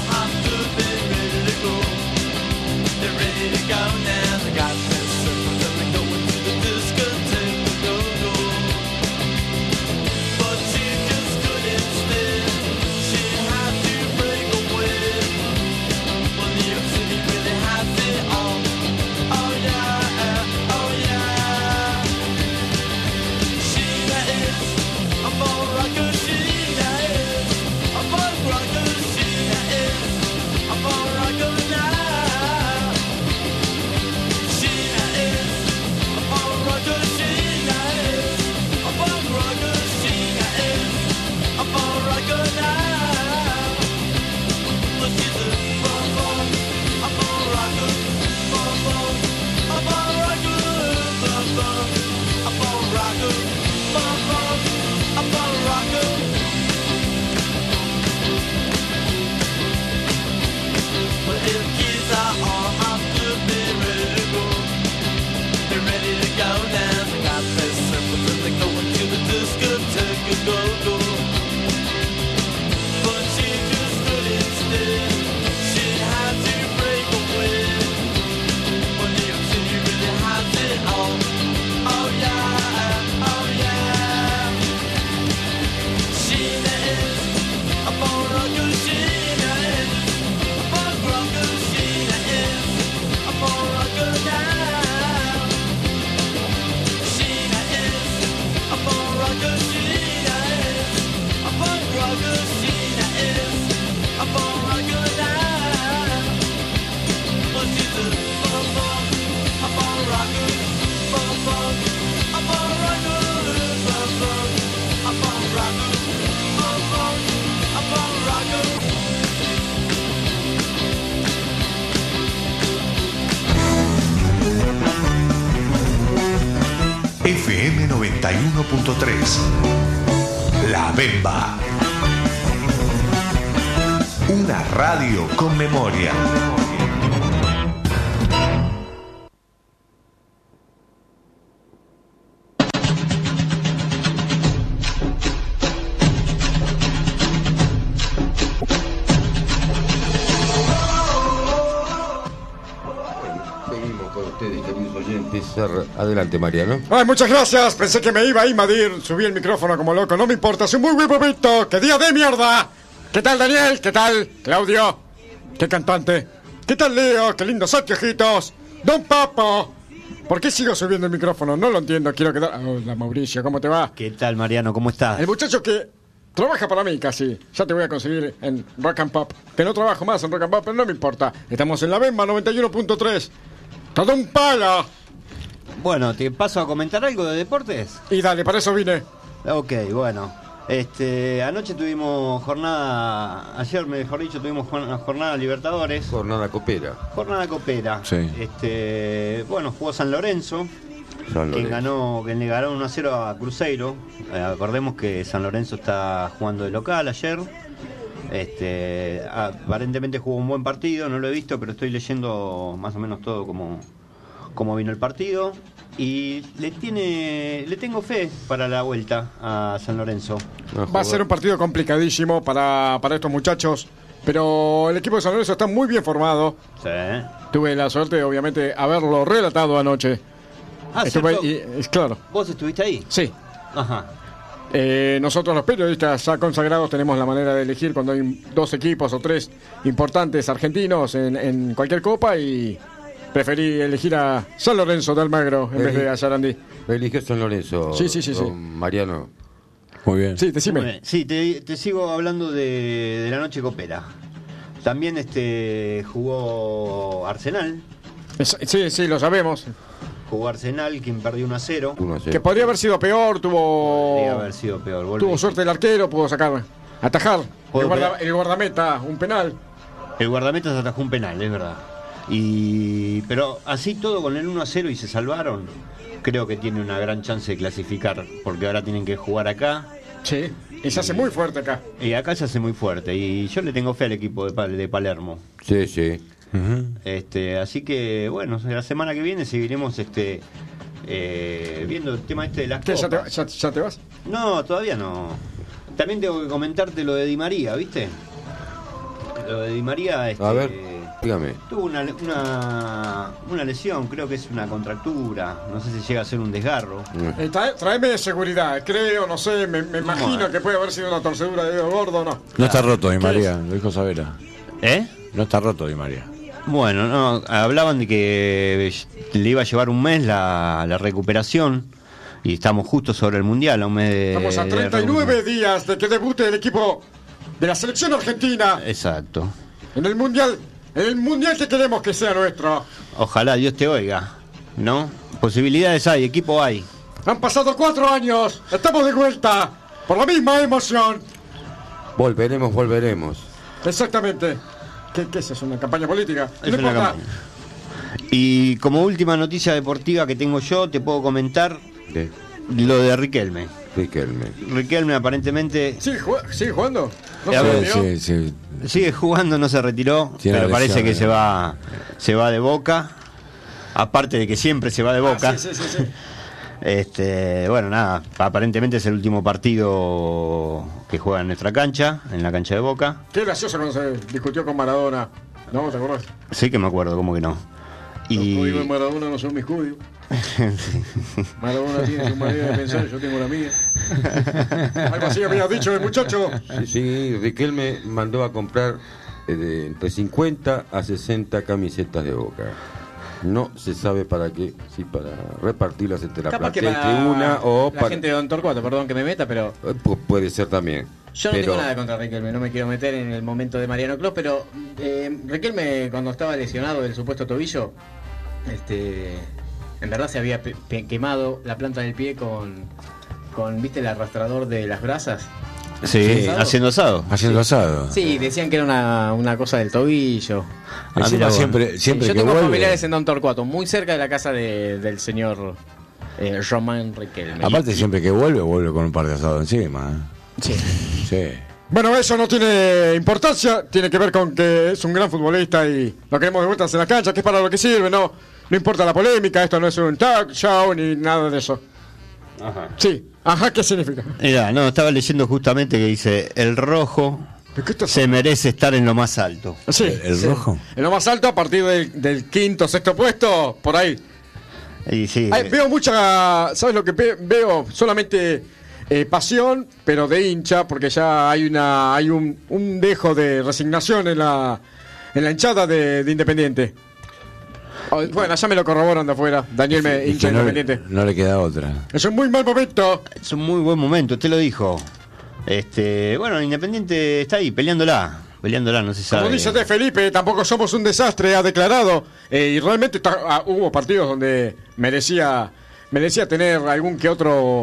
Speaker 1: F M noventa y uno punto tres La Bemba. Una radio con memoria.
Speaker 5: Seguimos con ustedes, queridos oyentes. Adelante, Mariano.
Speaker 7: Ay, muchas gracias. Pensé que me iba a invadir. Subí el micrófono como loco. No me importa. Soy muy buen momento. ¡Qué día de mierda! ¿Qué tal, Daniel? ¿Qué tal, Claudio? ¿Qué cantante? ¿Qué tal, Leo? ¡Qué lindos anteojitos! ¡Don Papo! ¿Por qué sigo subiendo el micrófono? No lo entiendo. Quiero quedar... Hola, Mauricio. ¿Cómo te va?
Speaker 3: ¿Qué tal, Mariano? ¿Cómo estás?
Speaker 7: El muchacho que trabaja para mí casi. Ya te voy a conseguir en Rock and Pop. Que no trabajo más en Rock and Pop, pero no me importa. Estamos en la Bemba noventa y uno punto tres. ¡Todo un palo!
Speaker 3: Bueno, ¿te paso a comentar algo de deportes?
Speaker 7: Y dale, para eso vine.
Speaker 3: Ok, bueno. Este, anoche tuvimos jornada, ayer mejor dicho, tuvimos jornada, jornada Libertadores.
Speaker 5: Jornada copera.
Speaker 3: Jornada copera.
Speaker 4: Sí.
Speaker 3: Este, bueno, jugó San Lorenzo,
Speaker 5: San
Speaker 3: quien
Speaker 5: Lorenzo.
Speaker 3: ganó, quien le ganó uno a cero a Cruzeiro. Eh, acordemos que San Lorenzo está jugando de local ayer. Este, aparentemente jugó un buen partido, no lo he visto, pero estoy leyendo más o menos todo como, como vino el partido. Y le tiene, le tengo fe para la vuelta a San Lorenzo.
Speaker 7: Va a ser un partido complicadísimo para, para estos muchachos, pero el equipo de San Lorenzo está muy bien formado.
Speaker 3: Sí.
Speaker 7: Tuve la suerte, obviamente, de haberlo relatado anoche.
Speaker 3: Ah,
Speaker 7: Estuve-
Speaker 3: ¿cierto?
Speaker 7: y- es claro,
Speaker 3: ¿Vos estuviste ahí?
Speaker 7: sí.
Speaker 3: Ajá.
Speaker 7: Eh, nosotros los periodistas ya consagrados tenemos la manera de elegir cuando hay dos equipos o tres importantes argentinos en, en cualquier copa y preferí elegir a San Lorenzo de Almagro en vez de a Sarandí.
Speaker 5: Eligió San Lorenzo.
Speaker 7: Sí, sí, sí, sí.
Speaker 5: don Mariano.
Speaker 4: Muy bien.
Speaker 7: Sí,
Speaker 3: Muy
Speaker 7: decime.
Speaker 3: bien. Sí, te, te sigo hablando de, de la noche copera. También este jugó Arsenal.
Speaker 7: Es- Sí, sí, lo sabemos.
Speaker 3: Jugó Arsenal, quien perdió uno a cero.
Speaker 5: uno a cero.
Speaker 7: Que podría haber sido peor, tuvo
Speaker 3: Podría haber sido peor. Volví.
Speaker 7: tuvo suerte el arquero, pudo sacar, atajar. El,
Speaker 3: Puedo
Speaker 7: guarda-
Speaker 3: pe-
Speaker 7: el guardameta, un penal.
Speaker 3: El guardameta se atajó un penal, es verdad. Y pero así todo con el uno a cero y se salvaron. Creo que tiene una gran chance de clasificar, porque ahora tienen que jugar acá.
Speaker 7: Sí. Y se hace muy fuerte acá.
Speaker 3: Y acá se hace muy fuerte. Y yo le tengo fe al equipo de, Pal- de Palermo.
Speaker 5: Sí, sí.
Speaker 4: Ujú.
Speaker 3: Este, así que bueno, la semana que viene seguiremos este eh, viendo el tema este de las
Speaker 7: ¿Qué, ya, te,
Speaker 3: copas.
Speaker 7: ya- ya te vas?
Speaker 3: No, todavía no. También tengo que comentarte lo de Di María, ¿viste? Lo de Di María este,
Speaker 5: A ver, dígame.
Speaker 3: tuvo una, una, una lesión, creo que es una contractura, no sé si llega a ser un desgarro.
Speaker 7: Eh, trae- tráeme seguridad, creo, no sé, me, me imagino que puede haber sido una torcedura de dedo gordo, ¿no?
Speaker 4: No está roto, Di
Speaker 7: ¿Qué
Speaker 4: María, lo dijo Savera.
Speaker 3: ¿Eh?
Speaker 4: No está roto, Di María.
Speaker 3: Bueno, no, hablaban de que le iba a llevar un mes la, la recuperación y estamos justo sobre el Mundial, a un mes de-
Speaker 7: Estamos a
Speaker 3: de
Speaker 7: treinta y nueve
Speaker 3: recuperación.
Speaker 7: días de que debute el equipo de la selección argentina
Speaker 3: Exacto.
Speaker 7: en el Mundial, en el Mundial que queremos que sea nuestro.
Speaker 3: Ojalá Dios te oiga, ¿no? Posibilidades hay, equipo hay.
Speaker 7: Han pasado cuatro años, estamos de vuelta, por la misma emoción.
Speaker 5: Volveremos, volveremos.
Speaker 7: Exactamente. ¿Qué, qué es eso? ¿Una campaña política?
Speaker 3: Es
Speaker 7: No
Speaker 3: una
Speaker 7: importa.
Speaker 3: campaña. Y como última noticia deportiva que tengo yo, te puedo comentar
Speaker 5: De
Speaker 3: lo de Riquelme.
Speaker 5: Riquelme.
Speaker 3: Riquelme aparentemente
Speaker 7: ¿Sigue, ju- sigue jugando? ¿No
Speaker 3: A
Speaker 7: se
Speaker 3: ver,
Speaker 7: retiró?
Speaker 4: Sí, sí.
Speaker 3: sigue jugando, no se retiró,
Speaker 4: Tiene
Speaker 3: pero parece
Speaker 4: lesión,
Speaker 3: que
Speaker 4: eh.
Speaker 3: se va, se va de Boca. Aparte de que siempre se va de Boca.
Speaker 7: Ah, sí, sí, sí, sí.
Speaker 3: Este, bueno, nada, aparentemente es el último partido que juega en nuestra cancha, en la cancha de Boca.
Speaker 7: Qué gracioso cuando se discutió con Maradona. ¿No? ¿Te acordás?
Speaker 3: Sí que me acuerdo, ¿cómo que no?
Speaker 7: Los
Speaker 3: Y
Speaker 7: códigos de Maradona no son mis códigos. Maradona tiene su manera de pensar, yo tengo la mía. Algo así había dicho el muchacho.
Speaker 5: Sí, sí, Riquelme mandó a comprar eh, de entre cincuenta a sesenta camisetas de Boca. No se sabe para qué, si para repartirlas entre la
Speaker 2: Capaz que
Speaker 5: platea
Speaker 2: para
Speaker 5: tribuna o
Speaker 2: la
Speaker 5: para...
Speaker 2: gente de Don Torcuato, perdón que me meta, pero
Speaker 5: Eh, pu- puede ser también.
Speaker 2: yo no
Speaker 5: Pero-
Speaker 2: tengo nada contra Riquelme, no me quiero meter en el momento de Mariano Clos, pero eh, Riquelme cuando estaba lesionado del supuesto tobillo, este, en verdad se había pe- pe- quemado la planta del pie con, con, ¿viste el arrastrador de las brasas?
Speaker 3: sí,
Speaker 2: ¿Asado?
Speaker 3: haciendo asado.
Speaker 4: Haciendo asado.
Speaker 2: Sí, decían que era una, una cosa del tobillo.
Speaker 3: Ah,
Speaker 4: Encima
Speaker 3: mira vos.
Speaker 4: siempre, siempre
Speaker 2: Yo
Speaker 4: que
Speaker 2: tengo
Speaker 4: vuelve.
Speaker 2: familiares en Don Torcuato, muy cerca de la casa de- del señor eh, Román Riquelme.
Speaker 4: Aparte, siempre que vuelve, vuelve con un par de asados encima.
Speaker 2: Sí.
Speaker 4: ¿eh? Sí.
Speaker 7: Bueno, eso no tiene importancia, tiene que ver con que es un gran futbolista y lo queremos de vueltas en la cancha, que es para lo que sirve, no, no importa la polémica, esto no es un talk show ni nada de eso.
Speaker 3: Ajá.
Speaker 7: Sí, ajá, ¿qué significa?
Speaker 3: Mira, no, estaba leyendo justamente que dice, el rojo
Speaker 7: ¿De qué estás
Speaker 3: se merece estar en lo más alto.
Speaker 7: Sí,
Speaker 4: ¿El, el
Speaker 7: sí.
Speaker 4: rojo?
Speaker 7: En lo más alto, a partir del, del quinto, sexto puesto, por ahí.
Speaker 3: Y sí,
Speaker 7: Ay, veo mucha, ¿sabes lo que ve- veo? Solamente eh, pasión, pero de hincha, porque ya hay una hay un, un dejo de resignación en la en la hinchada de, de Independiente. Oh, bueno, ya me lo corroboran de afuera. Daniel me
Speaker 4: Y
Speaker 7: hincha
Speaker 4: que no,
Speaker 7: Independiente.
Speaker 4: le, no le queda otra.
Speaker 7: Es un muy mal momento.
Speaker 3: es un muy buen momento, usted lo dijo. Este, bueno, Independiente está ahí, peleándola, peleándola, no se sabe.
Speaker 7: Como dice De Felipe, tampoco somos un desastre, ha declarado. Eh, y realmente está- ah, hubo partidos donde merecía merecía tener algún que otro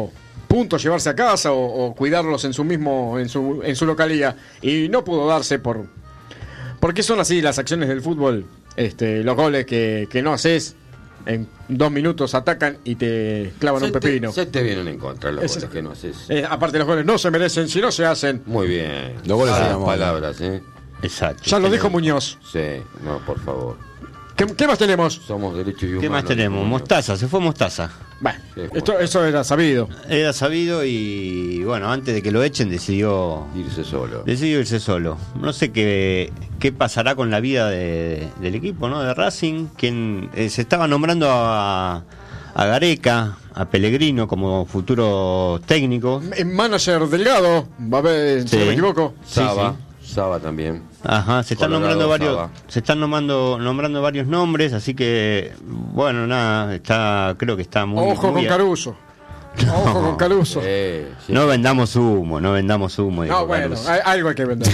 Speaker 7: puntos llevarse a casa o, o cuidarlos en su mismo, en su, en su localía. Y no pudo darse por, porque son así las acciones del fútbol, este, los goles que, que no haces. En dos minutos atacan y te clavan
Speaker 5: Se
Speaker 7: un
Speaker 5: te-
Speaker 7: pepino.
Speaker 5: Se te vienen en contra los
Speaker 7: Ese-
Speaker 5: goles que no haces.
Speaker 7: Eh, aparte los goles no se merecen si no se hacen.
Speaker 5: Muy bien.
Speaker 4: Los goles
Speaker 5: Sabias
Speaker 4: se enamoran.
Speaker 5: palabras, ¿eh?
Speaker 3: Exacto.
Speaker 7: Ya lo dijo Muñoz.
Speaker 5: Sí, no, por favor.
Speaker 7: ¿Qué, qué más tenemos?
Speaker 5: Somos derechos y humanos.
Speaker 3: ¿Qué más tenemos?
Speaker 5: niños.
Speaker 3: Mostaza, se fue Mostaza.
Speaker 7: Bueno,
Speaker 5: Sí,
Speaker 7: esto, eso era sabido.
Speaker 3: Era sabido y bueno, antes de que lo echen decidió
Speaker 5: Irse solo.
Speaker 3: decidió irse solo. No sé qué, qué pasará con la vida de- del equipo, ¿no? De Racing. Quien eh, se estaba nombrando a, a Gareca, a Pellegrino como futuro técnico.
Speaker 7: En manager Delgado, va a ver si
Speaker 3: Sí.
Speaker 7: no me equivoco.
Speaker 5: Saba, Saba también.
Speaker 3: Ajá, se están
Speaker 5: Colorado,
Speaker 3: nombrando varios,
Speaker 5: Saba.
Speaker 3: se están nombrando, nombrando varios nombres, así que bueno, nada, está, creo que está muy.
Speaker 7: Ojo
Speaker 3: muy
Speaker 7: con
Speaker 3: a-
Speaker 7: Caruso. Ojo con Caruso.
Speaker 5: Sí, sí.
Speaker 3: No vendamos humo, no vendamos humo. dijo
Speaker 7: No, bueno,
Speaker 3: Caruso.
Speaker 7: hay- algo hay que vender.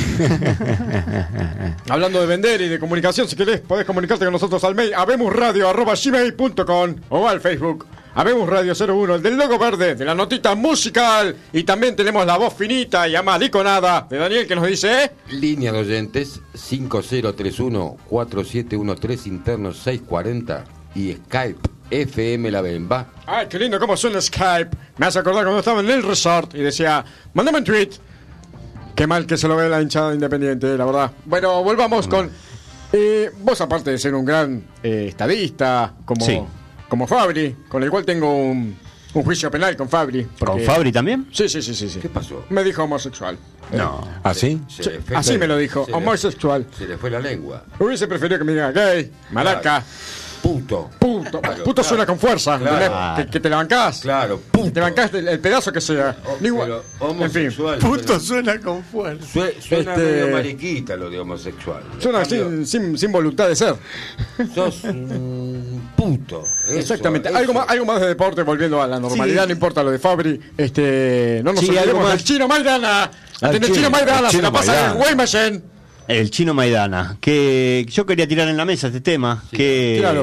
Speaker 7: Hablando de vender y de comunicación, si querés, podés comunicarte con nosotros al mail habemusradio arroba gmail punto com o al Facebook Habemos Radio cero uno, el del logo verde, de la notita musical. Y también tenemos la voz finita y amadiconada de Daniel que nos dice... ¿eh?
Speaker 5: Línea de oyentes cinco cero tres uno cuatro siete uno tres interno seis cuarenta y Skype F M La Bemba.
Speaker 7: Ay, qué lindo cómo suena Skype. Me hace acordar cuando estaba en el resort y decía, mándame un tweet. Qué mal que se lo ve la hinchada Independiente, la verdad. Bueno, volvamos con... eh, vos, aparte de ser un gran eh, estadista, como,
Speaker 3: Sí.
Speaker 7: como Fabri, con el cual tengo un, un juicio penal con Fabri.
Speaker 3: ¿Con
Speaker 7: porque-
Speaker 3: Fabri también?
Speaker 7: Sí, sí, sí, sí, sí.
Speaker 5: ¿Qué pasó?
Speaker 7: Me dijo homosexual.
Speaker 3: No.
Speaker 4: ¿Ah, sí?
Speaker 5: Se
Speaker 7: Sí,
Speaker 5: le fue
Speaker 7: así
Speaker 5: la-
Speaker 7: me lo dijo,
Speaker 5: se le-
Speaker 7: homosexual.
Speaker 5: Se le fue la lengua.
Speaker 7: Hubiese preferido que me diga gay, maraca,
Speaker 5: Puto.
Speaker 7: puto.
Speaker 5: Claro,
Speaker 7: Puto
Speaker 5: claro.
Speaker 7: suena con fuerza,
Speaker 5: Claro.
Speaker 7: ¿entendés? Que, que te la bancás.
Speaker 5: Claro,
Speaker 7: Que
Speaker 5: puto.
Speaker 7: te bancás el, el pedazo que sea.
Speaker 5: Oh,
Speaker 7: No igual-
Speaker 5: pero
Speaker 7: en fin.
Speaker 5: homosexual.
Speaker 3: Puto suena con fuerza.
Speaker 5: Sue- suena
Speaker 7: Este-
Speaker 5: medio mariquita lo de homosexual.
Speaker 7: Suena
Speaker 5: En cambio,
Speaker 7: sin, sin, sin voluntad de ser.
Speaker 5: Sos un puto. Eso,
Speaker 7: Exactamente.
Speaker 5: eso.
Speaker 7: Algo más, algo más de deporte, volviendo a la normalidad,
Speaker 3: Sí.
Speaker 7: no importa lo de Fabri. Este, no nos
Speaker 3: Sí, algo
Speaker 7: olvidemos
Speaker 3: más.
Speaker 7: del Chino Maidana.
Speaker 4: Al
Speaker 7: Tenés
Speaker 4: Chino,
Speaker 7: Chino Maidana,
Speaker 4: el
Speaker 7: se la
Speaker 4: Chino
Speaker 7: pasa en
Speaker 4: Maidana.
Speaker 7: Guaymallén.
Speaker 3: El Chino Maidana, que yo quería tirar en la mesa este tema, que,
Speaker 7: Tíralo.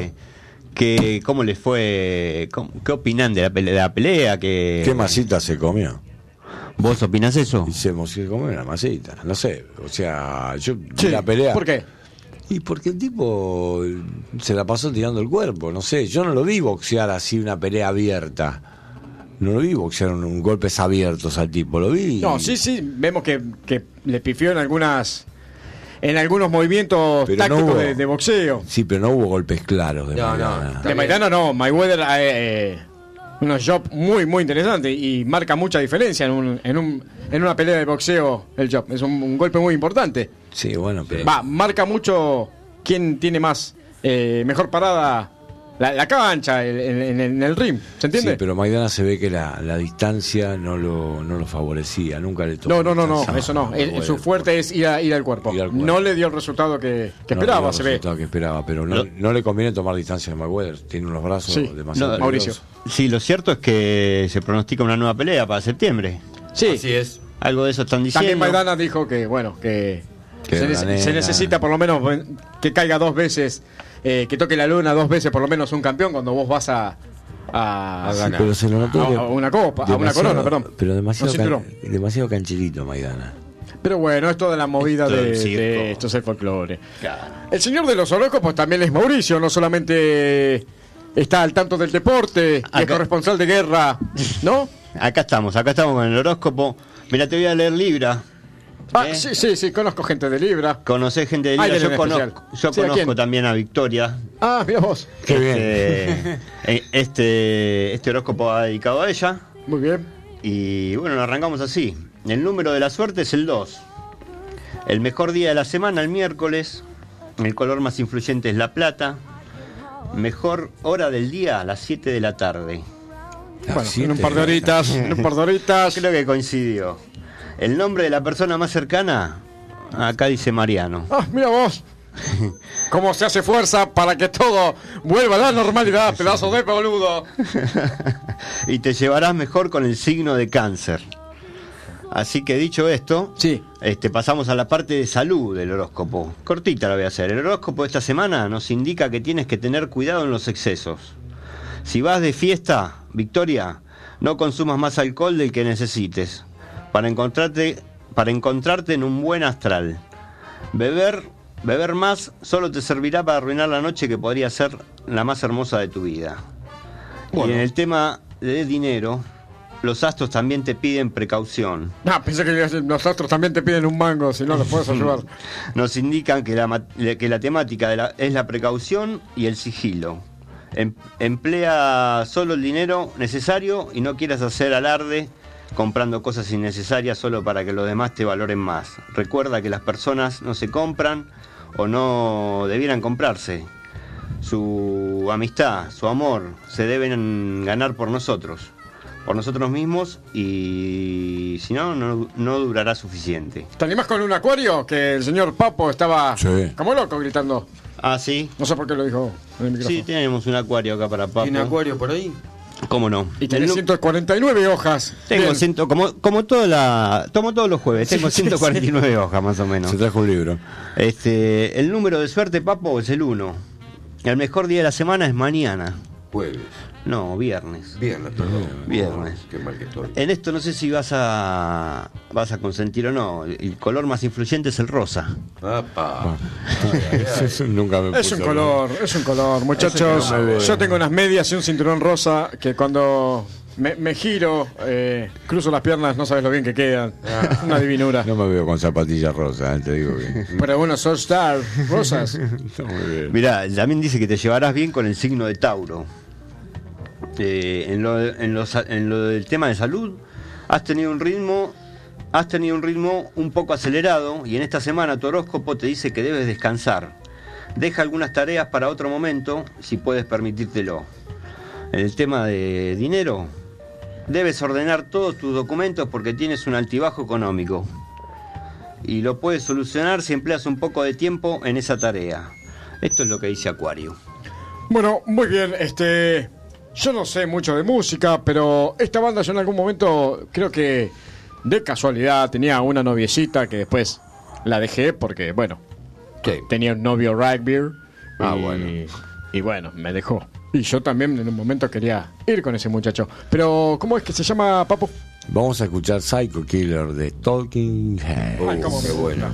Speaker 3: que cómo les fue, cómo- qué opinan de la pelea, de la pelea que
Speaker 4: ¿Qué masita se comió?
Speaker 3: ¿Vos opinás eso?
Speaker 4: Y se se comió una masita, no sé. O sea, yo
Speaker 7: Sí,
Speaker 4: la pelea.
Speaker 7: ¿por qué?
Speaker 4: Y porque el tipo se la pasó tirando el cuerpo, no sé. Yo no lo vi boxear así una pelea abierta. No lo vi boxear un, un golpes abiertos al tipo, lo vi.
Speaker 7: No, sí, sí, vemos que, que le pifió en algunas en algunos movimientos
Speaker 4: Pero no
Speaker 7: tácticos
Speaker 4: hubo-
Speaker 7: de, de boxeo.
Speaker 4: Sí, pero no hubo golpes claros de
Speaker 5: No, no.
Speaker 4: Maidana.
Speaker 5: Está
Speaker 7: De
Speaker 5: bien.
Speaker 7: Maidana no, Mayweather eh, eh, unos jobs muy, muy interesantes y marca mucha diferencia en, un, en, un, en una pelea de boxeo el job. Es un, un golpe muy importante.
Speaker 4: Sí, bueno, pero.
Speaker 7: Va, marca mucho quién tiene más, eh, mejor parada la, la cancha, el- el- en, el, en el ring. ¿Se entiende?
Speaker 4: Sí, pero Maidana se ve que la, la distancia no lo, no lo favorecía, nunca le tocó.
Speaker 7: No, no, no, no,
Speaker 4: distancia.
Speaker 7: eso no. El-
Speaker 4: Bueno,
Speaker 7: su fuerte es ir, a- ir al cuerpo.
Speaker 4: Ir al cuerpo.
Speaker 7: No le dio el resultado que, que
Speaker 4: no
Speaker 7: esperaba,
Speaker 4: le dio el
Speaker 7: se ve.
Speaker 4: resultado que esperaba, pero no,
Speaker 3: Lo-
Speaker 4: no le conviene tomar distancia de Mayweather. Tiene unos brazos
Speaker 7: Sí.
Speaker 4: demasiado
Speaker 3: No,
Speaker 7: Mauricio.
Speaker 4: peligrosos.
Speaker 3: Sí, lo cierto es que se pronostica una nueva pelea para septiembre.
Speaker 7: Sí,
Speaker 5: Así es.
Speaker 3: Algo de eso están diciendo.
Speaker 7: también Maidana dijo que, bueno, que
Speaker 4: Que
Speaker 7: se,
Speaker 4: la
Speaker 7: nece-
Speaker 4: nena-
Speaker 7: se necesita por lo menos ven, que caiga dos veces, eh, que toque la luna dos veces por lo menos un campeón cuando vos vas a, a,
Speaker 5: A
Speaker 4: Sí,
Speaker 5: ganar.
Speaker 4: pero se lo notó
Speaker 7: a-
Speaker 4: que-
Speaker 7: a una copa, a una
Speaker 4: demasiado-
Speaker 7: corona, perdón.
Speaker 4: Pero demasiado,
Speaker 7: Un
Speaker 4: can-
Speaker 7: cinturón.
Speaker 4: demasiado cancherito Maidana.
Speaker 7: Pero bueno, esto de la movida
Speaker 3: Esto
Speaker 7: de,
Speaker 3: del circo.
Speaker 7: de esto es el folclore. El señor de los horóscopos también es Mauricio, no solamente está al tanto del deporte, y es
Speaker 3: Acá-
Speaker 7: corresponsal de guerra, ¿no?
Speaker 3: Acá estamos, acá estamos con el horóscopo. Mira, te voy a leer Libra.
Speaker 7: Ah,
Speaker 3: ¿Eh?
Speaker 7: sí, sí, sí, conozco gente de Libra.
Speaker 3: Conocés gente de Libra.
Speaker 7: Alguien
Speaker 3: Yo
Speaker 7: en
Speaker 3: conozco,
Speaker 7: especial.
Speaker 3: yo
Speaker 7: Sí, ¿a
Speaker 3: conozco
Speaker 7: quién?
Speaker 3: también a Victoria.
Speaker 7: Ah, mira vos.
Speaker 4: Qué bien.
Speaker 3: Este, eh, este, este horóscopo va dedicado a ella.
Speaker 7: Muy bien.
Speaker 3: Y bueno, arrancamos así. El número de la suerte es el dos. El mejor día de la semana, el miércoles. El color más influyente es la plata. Mejor hora del día, las siete de la tarde.
Speaker 7: Bueno, en
Speaker 4: siete
Speaker 7: un par de
Speaker 4: la
Speaker 7: horitas, en un par de horitas.
Speaker 3: Creo que coincidió. El nombre de la persona más cercana, acá dice Mariano.
Speaker 7: Ah, mira vos. Cómo se hace fuerza para que todo vuelva a la normalidad, pedazo de boludo.
Speaker 3: Y te llevarás mejor con el signo de cáncer. Así que dicho esto,
Speaker 7: Sí.
Speaker 3: este, pasamos a la parte de salud del horóscopo. Cortita la voy a hacer. El horóscopo de esta semana nos indica que tienes que tener cuidado en los excesos. Si vas de fiesta, Victoria, No consumas más alcohol del que necesites para encontrarte, para encontrarte en un buen astral. Beber, beber más solo te servirá para arruinar la noche que podría ser la más hermosa de tu vida.
Speaker 7: Bueno.
Speaker 3: Y en el tema de dinero, los astros también te piden precaución.
Speaker 7: Ah, pensé que los astros también te piden un mango, si no los puedes ayudar.
Speaker 3: Nos indican que la, ma- que la temática de la- es la precaución y el sigilo. Em- emplea solo el dinero necesario y no quieras hacer alarde comprando cosas innecesarias solo para que los demás te valoren más. Recuerda que las personas no se compran o no debieran comprarse. Su amistad, su amor, se deben ganar por nosotros. Por nosotros mismos, y si no, no, no durará suficiente.
Speaker 7: ¿Te animás con un acuario? Que el señor Papo estaba
Speaker 4: Sí.
Speaker 7: como loco gritando.
Speaker 3: Ah, sí.
Speaker 7: No sé por qué lo dijo en el micrófono.
Speaker 3: Sí, tenemos un acuario acá para Papo.
Speaker 5: ¿Tiene acuario por ahí?
Speaker 3: ¿Cómo no?
Speaker 7: Y tenés
Speaker 3: El nu-
Speaker 7: ciento cuarenta y nueve hojas.
Speaker 3: Tengo
Speaker 7: Bien.
Speaker 3: ciento, como, como toda la, tomo todos los jueves, tengo
Speaker 7: Sí, sí,
Speaker 3: ciento cuarenta y nueve hojas más o menos.
Speaker 4: Se trajo un libro.
Speaker 3: Este, el número de suerte, Papo, es el uno. El mejor día de la semana es mañana.
Speaker 5: Jueves.
Speaker 3: No, viernes.
Speaker 5: Viernes, perdón.
Speaker 3: Viernes.
Speaker 5: Oh, qué mal que estoy.
Speaker 3: En esto no sé si vas a vas a consentir o no. El color más influyente es el rosa.
Speaker 5: Papá.
Speaker 4: Nunca me
Speaker 7: Es
Speaker 4: puse
Speaker 7: un
Speaker 4: a-
Speaker 7: color, es un color. Muchachos,
Speaker 4: no me veo.
Speaker 7: yo tengo unas medias y un cinturón rosa que cuando me, me giro, eh, cruzo las piernas, no sabes lo bien que quedan. Una divinura.
Speaker 4: No me veo con zapatillas rosas, eh, te digo que.
Speaker 7: Pero bueno, son star, rosas.
Speaker 4: Está muy bien.
Speaker 3: Mirá, también dice que te llevarás bien con el signo de Tauro. Eh, en, lo, en, los- en lo del tema de salud, has tenido un ritmo, has tenido un ritmo un poco acelerado y en esta semana tu horóscopo te dice que debes descansar. Deja algunas tareas para otro momento si puedes permitírtelo. En el tema de dinero, debes ordenar todos tus documentos porque tienes un altibajo económico. Y lo puedes solucionar si empleas un poco de tiempo en esa tarea. Esto es lo que dice Acuario.
Speaker 7: Bueno, muy bien, este... Yo no sé mucho de música, pero esta banda yo en algún momento, creo que de casualidad, tenía una noviecita que después la dejé porque, bueno,
Speaker 5: Sí.
Speaker 7: tenía un novio rugby.
Speaker 5: Ah,
Speaker 7: y,
Speaker 5: bueno.
Speaker 7: Y bueno, me dejó. Y yo también en un momento quería ir con ese muchacho. Pero, ¿cómo es que se llama, Papo?
Speaker 4: Vamos a escuchar Psycho Killer de Talking Heads.
Speaker 5: Oh,
Speaker 7: Ay, cómo me
Speaker 5: qué
Speaker 7: gusta.
Speaker 5: bueno.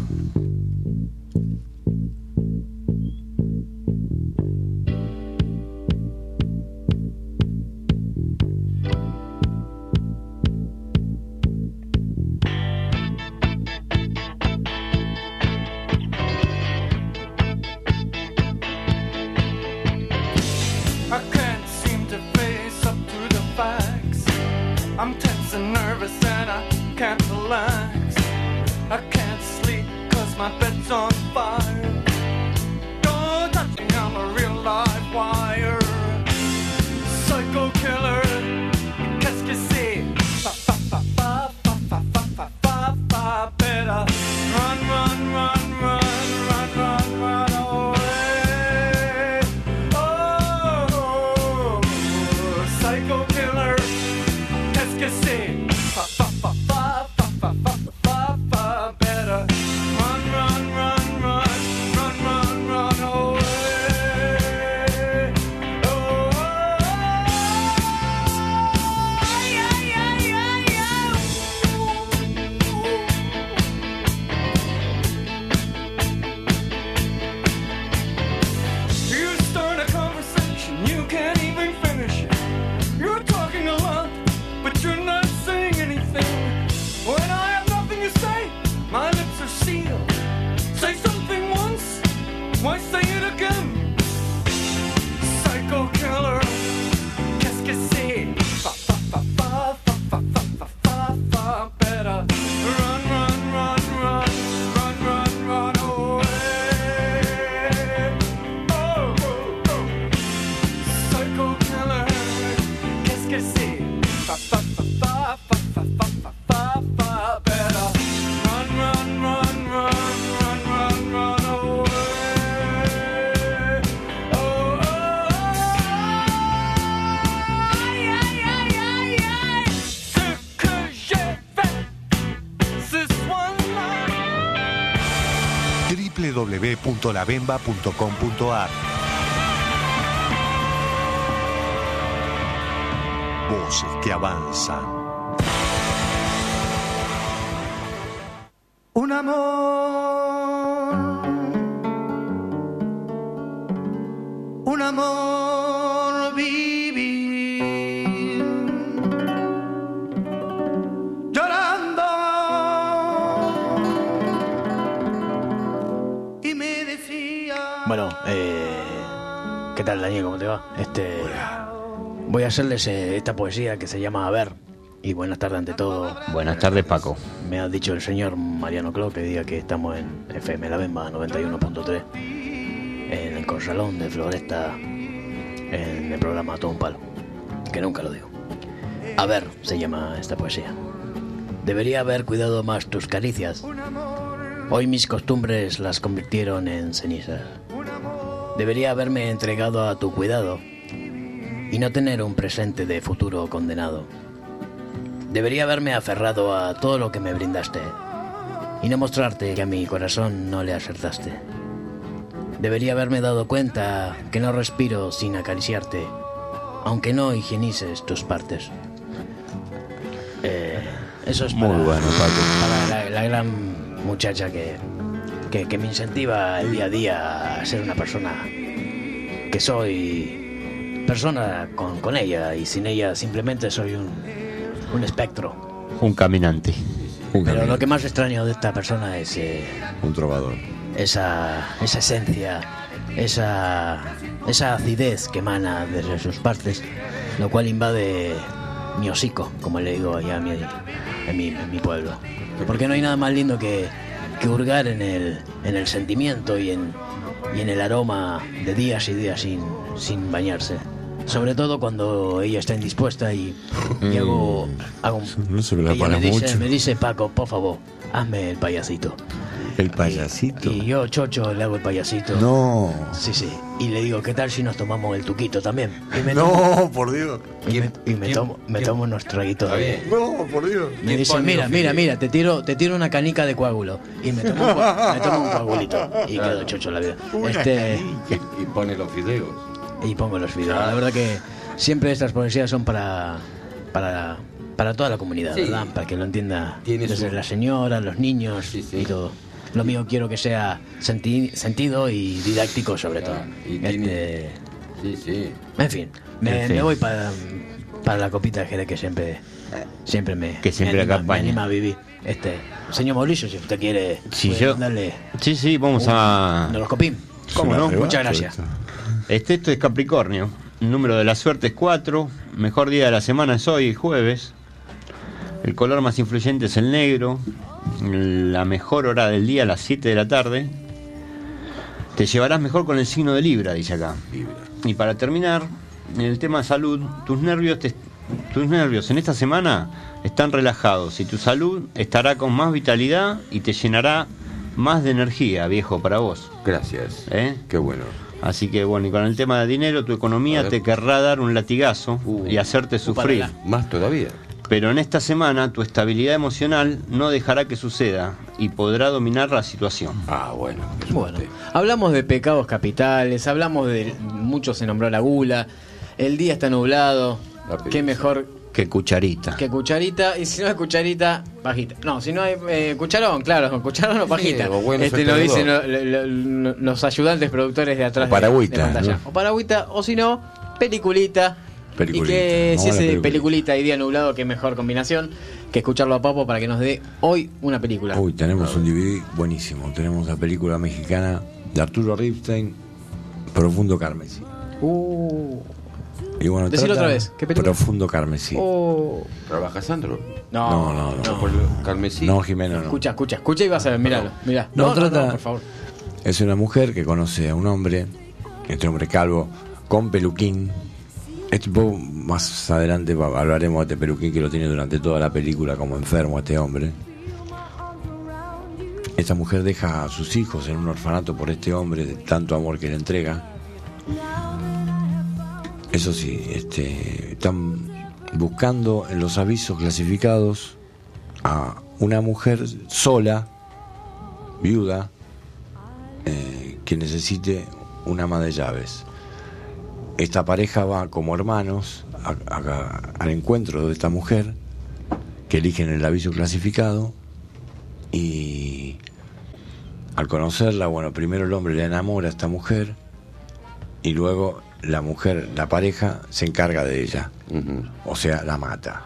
Speaker 8: I can't seem to face up to the facts. I'm tense and nervous and I can't relax. I can't sleep cause my bed's on fire. Don't touch me, I'm a real live wire. Psycho killer, qu'est-ce que c'est? Fa fa fa fa fa fa fa fa fa fa. Better run, run, run, run, run, run, run away. Oh, psycho killer, qu'est-ce que c'est? Fa fa fa fa fa fa fa fa fa. Better run, run, run, run, run, run, run away. Oh, yeah, yeah, yeah, yeah. You start a conversation, you can't even finish it. You're talking a lot, but you're not saying anything. When I have nothing to say, my lips are sealed. Say something once, why say it again? Psycho killer, qu'est-ce que c'est? Fa fa fa fa fa fa fa fa fa fa. Better run, run, run, run, run, run, run away. Oh, oh, oh. Psycho killer, qu'est-ce que c'est? Fa fa fa fa fa fa fa fa fa fa. Better run, run, run, run, run, run, run away. Oh, oh, oh. Aïe, aïe, aïe, aïe, aïe. Ce que j'ai fait ce soir-là.
Speaker 1: w w w punto la bemba punto com punto a r voces que avanzan.
Speaker 8: Un amor, un amor vivir llorando y me decía.
Speaker 2: Bueno, eh, ¿qué tal, Daniel? ¿Cómo te va? Este, voy a hacerles eh, esta poesía que se llama A ver. Y buenas tardes ante todo.
Speaker 3: Buenas tardes, Paco.
Speaker 2: Me ha dicho el señor Mariano Clo que diga que estamos en F M La Bemba noventa y uno punto tres, en el Corralón de Floresta, en el programa Todo un Palo, que nunca lo digo. A ver, se llama esta poesía. Debería haber cuidado más tus caricias. Hoy mis costumbres las convirtieron en cenizas. Debería haberme entregado a tu cuidado y no tener un presente de futuro condenado. Debería haberme aferrado a todo lo que me brindaste y no mostrarte que a mi corazón no le acertaste. Debería haberme dado cuenta que no respiro sin acariciarte, aunque no higienices tus partes. Eh, eso es para,
Speaker 3: Muy bueno, Paco.
Speaker 2: para la, la gran muchacha que, que, que me incentiva el día a día a ser una persona que soy persona con, con ella, y sin ella simplemente soy un... un espectro.
Speaker 3: Un caminante.
Speaker 4: Un
Speaker 2: Pero
Speaker 4: camino,
Speaker 2: lo que más extraño de esta persona es eh,
Speaker 4: un trovador.
Speaker 2: esa, esa esencia, esa, esa acidez que emana desde sus partes, lo cual invade mi hocico, como le digo allá en mi, en mi, en mi pueblo. Porque no hay nada más lindo que, que hurgar en el, en el sentimiento y en, y en el aroma de días y días sin, sin bañarse. Sobre todo cuando ella está indispuesta y, y hago, hago un...
Speaker 4: No se me la
Speaker 2: ella me
Speaker 4: paras
Speaker 2: dice,
Speaker 4: mucho.
Speaker 2: me dice, Paco, por favor, hazme el payasito.
Speaker 4: El payasito.
Speaker 2: Y, y yo, chocho, le hago el payasito.
Speaker 4: No.
Speaker 2: Sí, sí. Y le digo, ¿qué tal si nos tomamos el tuquito también? Y me tomo,
Speaker 4: No, por Dios.
Speaker 2: y me, y me tomo, me tomo unos traguitos.
Speaker 5: Está
Speaker 2: de-
Speaker 5: bien.
Speaker 4: No, por Dios.
Speaker 2: Me dice,
Speaker 5: pone
Speaker 2: mira,
Speaker 5: los
Speaker 2: mira,
Speaker 5: fideos?
Speaker 2: mira, te tiro, te tiro una canica de coágulo. Y me tomo un, cua- me tomo un coagulito. Y quedo chocho la vida. Este,
Speaker 5: Y pone los fideos.
Speaker 2: y pongo los videos. La verdad que siempre estas poesías son para, para, para toda la comunidad,
Speaker 5: Sí.
Speaker 2: ¿verdad? Para que lo entienda
Speaker 5: Tiene
Speaker 2: desde
Speaker 5: su-
Speaker 2: las señoras, los niños
Speaker 5: Sí, sí.
Speaker 2: y todo. Lo mío quiero que sea senti- sentido y didáctico sobre todo.
Speaker 5: Ah, y
Speaker 2: Este,
Speaker 5: tiene- Sí, sí.
Speaker 2: en fin, me,
Speaker 3: En fin.
Speaker 2: me voy para, para la copita de Jerez que siempre, siempre me,
Speaker 3: Que siempre
Speaker 2: me, anima, me
Speaker 3: acompaña.
Speaker 2: anima a vivir. Este, señor Mauricio, si usted quiere,
Speaker 3: Si
Speaker 2: puede
Speaker 3: yo-
Speaker 2: mandarle
Speaker 3: Sí, sí, vamos a...
Speaker 2: un horoscopín.
Speaker 3: ¿Cómo no?
Speaker 2: Muchas gracias.
Speaker 3: Este, esto es Capricornio. El número de la suerte es cuatro. Mejor día de la semana es hoy, jueves. El color más influyente es el negro. La mejor hora del día a las siete de la tarde. Te llevarás mejor con el signo de Libra, dice acá. Y para terminar, en el tema de salud, tus nervios, te- tus nervios en esta semana están relajados y tu salud estará con más vitalidad y te llenará más de energía, viejo, para vos.
Speaker 5: Gracias.
Speaker 3: ¿Eh?
Speaker 5: Qué bueno.
Speaker 3: Así que bueno, y con el tema de dinero, tu
Speaker 5: A
Speaker 3: economía
Speaker 5: ver.
Speaker 3: te querrá dar un latigazo
Speaker 5: Uh.
Speaker 3: y hacerte sufrir.
Speaker 2: Upalala.
Speaker 5: Más todavía.
Speaker 3: Pero en esta semana tu estabilidad emocional no dejará que suceda y podrá dominar la situación.
Speaker 5: Ah, bueno. qué
Speaker 2: Bueno,
Speaker 5: suerte.
Speaker 2: hablamos de pecados capitales, hablamos de... Mucho se nombró la gula, el día está nublado,
Speaker 5: La pereza.
Speaker 2: qué mejor
Speaker 3: Qué cucharita.
Speaker 2: que cucharita, y si no es cucharita, pajita. No, si no hay eh, cucharón, claro, cucharón o pajita.
Speaker 5: o bueno,
Speaker 2: este lo
Speaker 5: sostenedor.
Speaker 2: dicen lo- lo- lo- los ayudantes productores de atrás
Speaker 4: O paragüita,
Speaker 2: de, de pantalla.
Speaker 4: ¿no?
Speaker 2: O paragüita, o si no, peliculita.
Speaker 4: Peliculita,
Speaker 2: Y que
Speaker 4: vamos
Speaker 2: si
Speaker 4: a la
Speaker 2: ese
Speaker 4: peliculita.
Speaker 2: peliculita y día nublado, qué mejor combinación que escucharlo a Papo para que nos dé hoy una película.
Speaker 4: Uy, tenemos un D V D buenísimo. Tenemos la película mexicana de Arturo Ripstein, Profundo Carmesí.
Speaker 2: Uh,
Speaker 4: Y bueno,
Speaker 2: Decilo
Speaker 4: trata
Speaker 2: otra vez, ¿qué película?
Speaker 4: Profundo Carmesí.
Speaker 2: oh.
Speaker 5: ¿Trabaja Sandro?
Speaker 2: No,
Speaker 4: No, no, no.
Speaker 5: Por Carmesí.
Speaker 4: No, Jimena, no.
Speaker 2: Escucha, escucha, escucha y vas a ver, míralo, mirá.
Speaker 4: No,
Speaker 2: No, no,
Speaker 4: trata-
Speaker 2: no, por favor.
Speaker 4: Es una mujer que conoce a un hombre, este hombre calvo, con peluquín. Este poco más adelante va- hablaremos de este peluquín que lo tiene durante toda la película como enfermo este hombre. Esta mujer deja a sus hijos en un orfanato por este hombre de tanto amor que le entrega. Eso sí, este, están buscando en los avisos clasificados a una mujer sola, viuda, eh, que necesite una ama de llaves. esta pareja va como hermanos a, a, al encuentro de esta mujer, que eligen el aviso clasificado, y al conocerla, bueno, primero el hombre le enamora a esta mujer y luego la mujer, la pareja, se encarga de ella, uh-huh. o sea, la mata.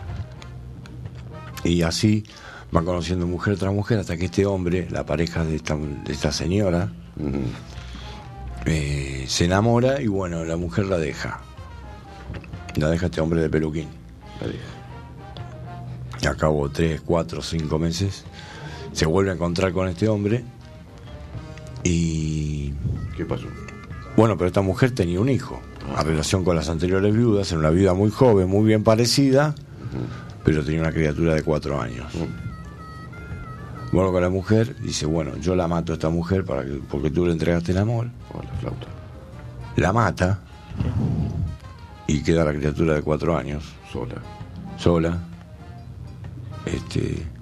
Speaker 4: Y así van conociendo mujer tras mujer hasta que este hombre, la pareja de esta, de esta señora, uh-huh. eh, se enamora y bueno, la mujer la deja. La deja este hombre de peluquín. La deja. Y a cabo tres, cuatro, cinco meses se vuelve a encontrar con este hombre y...
Speaker 5: ¿Qué pasó?
Speaker 4: Bueno, pero esta mujer tenía un hijo, a relación con las anteriores viudas, en una vida muy joven, muy bien parecida, uh-huh. pero tenía una criatura de cuatro años. Uh-huh. Bueno, con la mujer dice, bueno, yo la mato a esta mujer para que, porque tú le entregaste el amor.
Speaker 5: Oh, la flauta.
Speaker 4: La mata y queda la criatura de cuatro años.
Speaker 5: Sola.
Speaker 4: Sola. Este...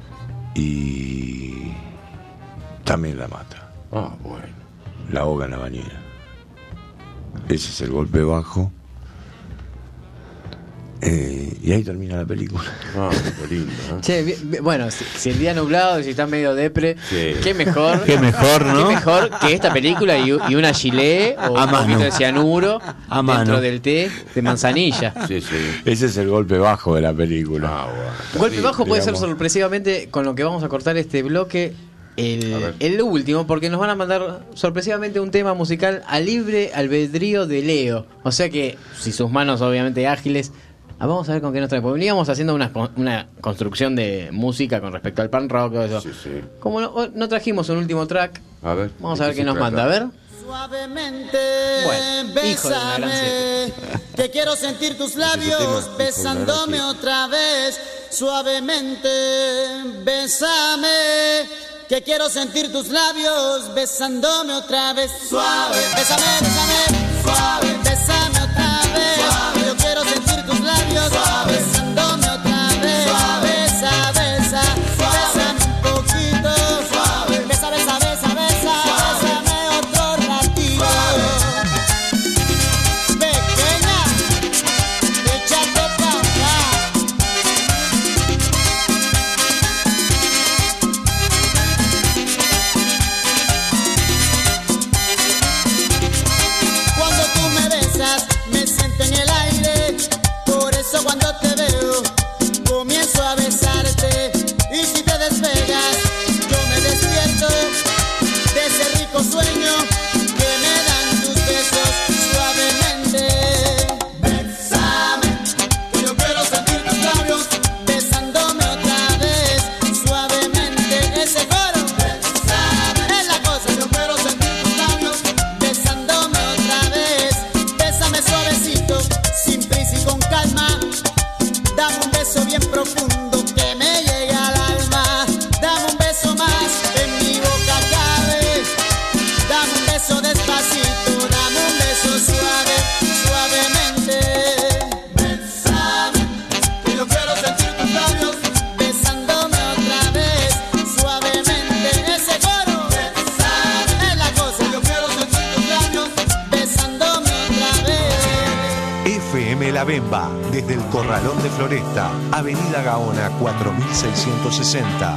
Speaker 4: Y... también la mata.
Speaker 5: Ah, bueno.
Speaker 4: La ahoga en la bañera. Ese es el golpe bajo. Eh, y ahí termina la película.
Speaker 5: Ah, qué lindo, ¿eh?
Speaker 2: Che, bi- bi- bueno, si, si el día nublado, si está medio depre,
Speaker 5: sí.
Speaker 2: qué mejor.
Speaker 9: Qué mejor, ¿no?
Speaker 2: Qué mejor que esta película y, y una gilet o
Speaker 9: A
Speaker 2: un
Speaker 9: mano.
Speaker 2: poquito de cianuro
Speaker 9: A
Speaker 2: dentro
Speaker 9: mano.
Speaker 2: del té de manzanilla.
Speaker 5: Sí, sí.
Speaker 4: Ese es el golpe bajo de la película.
Speaker 5: Ah, bueno.
Speaker 2: Golpe
Speaker 5: Sí,
Speaker 2: bajo puede ser
Speaker 4: digamos.
Speaker 2: sorpresivamente con lo que vamos a cortar este bloque.
Speaker 5: A
Speaker 2: El,
Speaker 5: ver.
Speaker 2: el último, porque nos van a mandar sorpresivamente un tema musical a libre albedrío de Leo. O sea que, si sus manos obviamente ágiles, ah, vamos a ver con qué nos trae. Porque veníamos haciendo una, con- una construcción de música con respecto al pan rock. Todo eso.
Speaker 5: Sí, sí.
Speaker 2: Como no, no trajimos un último track,
Speaker 5: A ver.
Speaker 2: vamos
Speaker 5: ¿de
Speaker 2: a ver
Speaker 5: qué
Speaker 2: qué
Speaker 5: se
Speaker 2: nos
Speaker 5: trata?
Speaker 2: manda. A ver.
Speaker 10: Suavemente,
Speaker 2: Bueno, hijo de una gran
Speaker 10: bésame, que quiero sentir tus labios
Speaker 5: tema, hijo de una
Speaker 10: besándome
Speaker 5: gran
Speaker 10: otra vez. Suavemente, bésame, que quiero sentir tus labios besándome otra vez. Suave, bésame, bésame, suave, bésame otra vez. Suave, yo quiero sentir tus labios besándome otra vez. Suave, besa, besa, bésame un poquito. Suave, besa, besa, besa, besa, bésame otro ratito. Pequeña, échate pa' acá. Cuando tú me besas, me siento en el aire. Por eso cuando te veo, comienzo a besarte. Y si te despegas, yo me despierto de ese rico sueño que me dan tus besos suavemente. Bésame, que yo quiero sentir tus labios besándome otra vez suavemente. Ese coro, bésame, es la cosa. Yo quiero sentir tus labios besándome otra vez. Bésame suavecito, sin prisa y con calma. Dame un beso bien profundo que me llegue al alma. Dame un beso más, en mi boca cabe. Dame un beso despacito, dame un beso suave, suavemente. Bésame, que yo quiero sentir tus labios besándome otra vez, suavemente. Ese coro, bésame, es la cosa. Yo quiero sentir tus labios besándome otra vez.
Speaker 1: F M La Bemba, desde el Corralón de Floresta, Avenida Gaona cuatro mil seiscientos sesenta.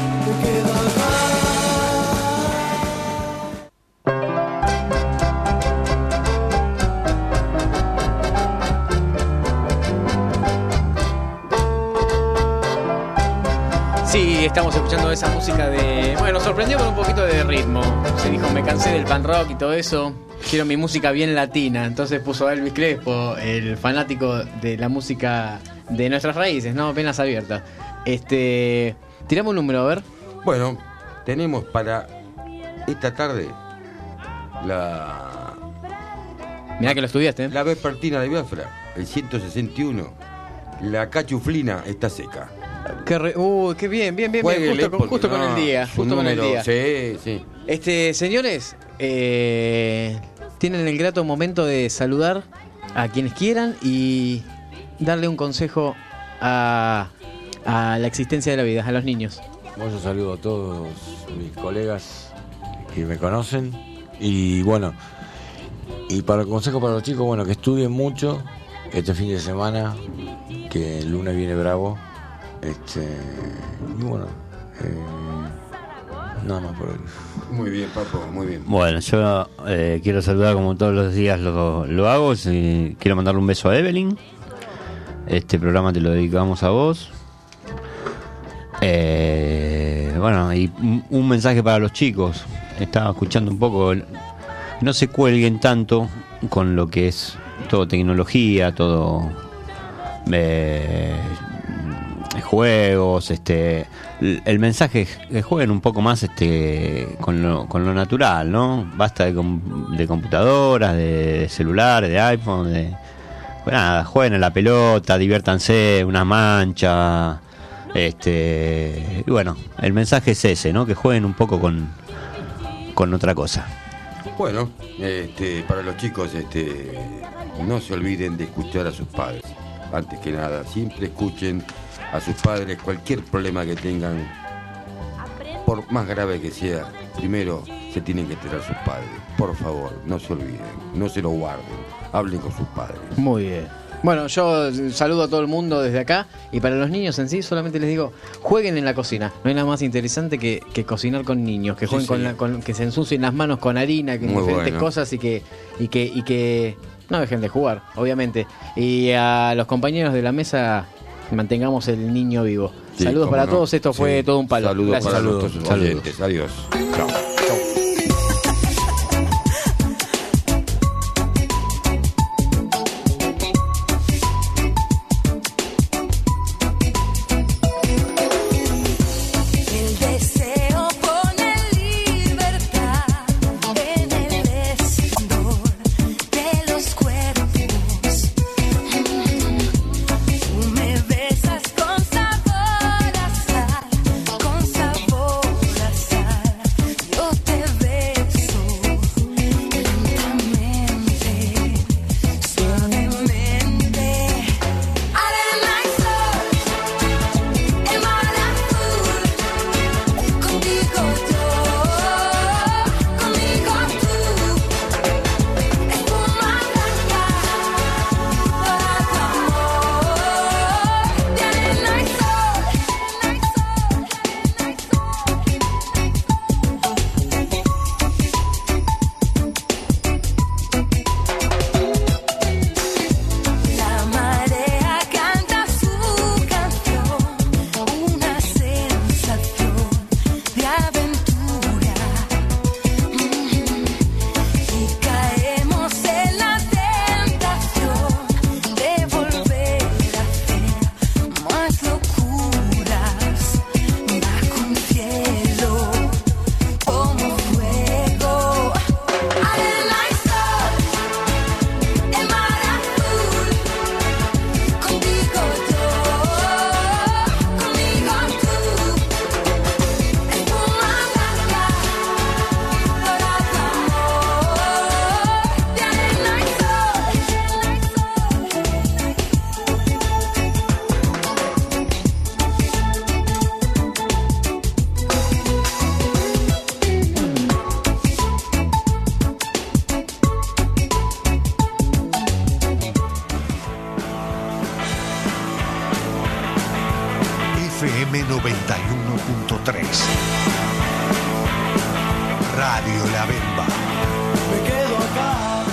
Speaker 2: Sí, estamos escuchando esa música de... Bueno, nos sorprendió con un poquito de ritmo. Se dijo, me cansé del pan rock y todo eso. Quiero mi música bien latina. Entonces puso a Elvis Crespo, el fanático de la música de nuestras raíces, ¿no? Penas abiertas. Este... Tiramos un número, a ver.
Speaker 5: Bueno, tenemos para esta tarde la,
Speaker 2: Mirá que lo estudiaste, ¿eh?
Speaker 5: la vespertina de Biafra, el ciento sesenta y uno. La cachuflina está seca.
Speaker 2: Qué, re... uh, qué bien, bien, bien, bien.
Speaker 5: Jueguele,
Speaker 2: Justo, con,
Speaker 5: porque
Speaker 2: justo con
Speaker 5: no,
Speaker 2: el día.
Speaker 5: su
Speaker 2: Justo con el
Speaker 5: número,
Speaker 2: día.
Speaker 5: Sí, sí.
Speaker 2: Este, señores, eh, tienen el grato momento de saludar a quienes quieran y darle un consejo a, a la existencia de la vida, a los niños.
Speaker 4: Bueno, yo saludo a todos mis colegas que me conocen y bueno, Y para el consejo para los chicos, bueno, que estudien mucho este fin de semana, que el lunes viene bravo. Este, y bueno, eh, nada más por hoy.
Speaker 5: Muy bien, Papo, muy bien.
Speaker 9: Bueno, yo eh, quiero saludar como todos los días lo, lo hago. Si, quiero mandarle un beso a Evelyn. Este programa te lo dedicamos a vos. Eh, bueno, y un, un mensaje para los chicos. Estaba escuchando un poco. No se cuelguen tanto con lo que es todo tecnología, todo eh, juegos, este, el mensaje es que jueguen un poco más este con lo, con lo natural, ¿no? Basta de, de computadoras, de celulares, de iPhone, de pues nada, jueguen a la pelota, diviértanse, una mancha, este, y bueno, el mensaje es ese, ¿no? Que jueguen un poco con con otra cosa.
Speaker 5: Bueno, este, para los chicos, este, no se olviden de escuchar a sus padres. Antes que nada, siempre escuchen a sus padres cualquier problema que tengan, por más grave que sea. Primero se tienen que enterar sus padres. Por favor, no se olviden, no se lo guarden, hablen con sus padres.
Speaker 2: Muy bien. Bueno, yo saludo a todo el mundo desde acá. Y para los niños en sí, solamente les digo, jueguen en la cocina. No hay nada más interesante que, que cocinar con niños. Que jueguen
Speaker 5: Sí,
Speaker 2: con,
Speaker 5: sí.
Speaker 2: la, con que se ensucien las manos con harina, que
Speaker 5: Muy
Speaker 2: diferentes
Speaker 5: bueno.
Speaker 2: cosas y que, y que y que no dejen de jugar, obviamente. Y a los compañeros de la mesa, mantengamos el niño vivo.
Speaker 5: Sí,
Speaker 2: Saludos
Speaker 5: cómo
Speaker 2: para
Speaker 5: no.
Speaker 2: todos. Esto fue
Speaker 5: Sí.
Speaker 2: todo un palo.
Speaker 5: Saludos
Speaker 2: Gracias.
Speaker 5: para
Speaker 2: Saludos.
Speaker 5: nuestros
Speaker 2: Saludos.
Speaker 5: oyentes. Adiós. Chao.
Speaker 11: El deseo pone libertad en el esplendor de los cuerpos. Tú me besas con sabor a sal, con sabor a sal. Yo te beso lentamente, suavemente. Arena y sol, el mar azul. Contigo yo, conmigo tú, espuma blanca, dorado amor, de arena y sol, la marea canta su canción, una sensación de aventura. Y caemos en la tentación de volver a hacer más locuras bajo un cielo como fuego. Arena y sol, el mar azul. Contigo yo, conmigo tú, espuma blanca, dorado amor, de arena y
Speaker 1: F M noventa y uno punto tres. Radio La Bemba.
Speaker 8: Me quedé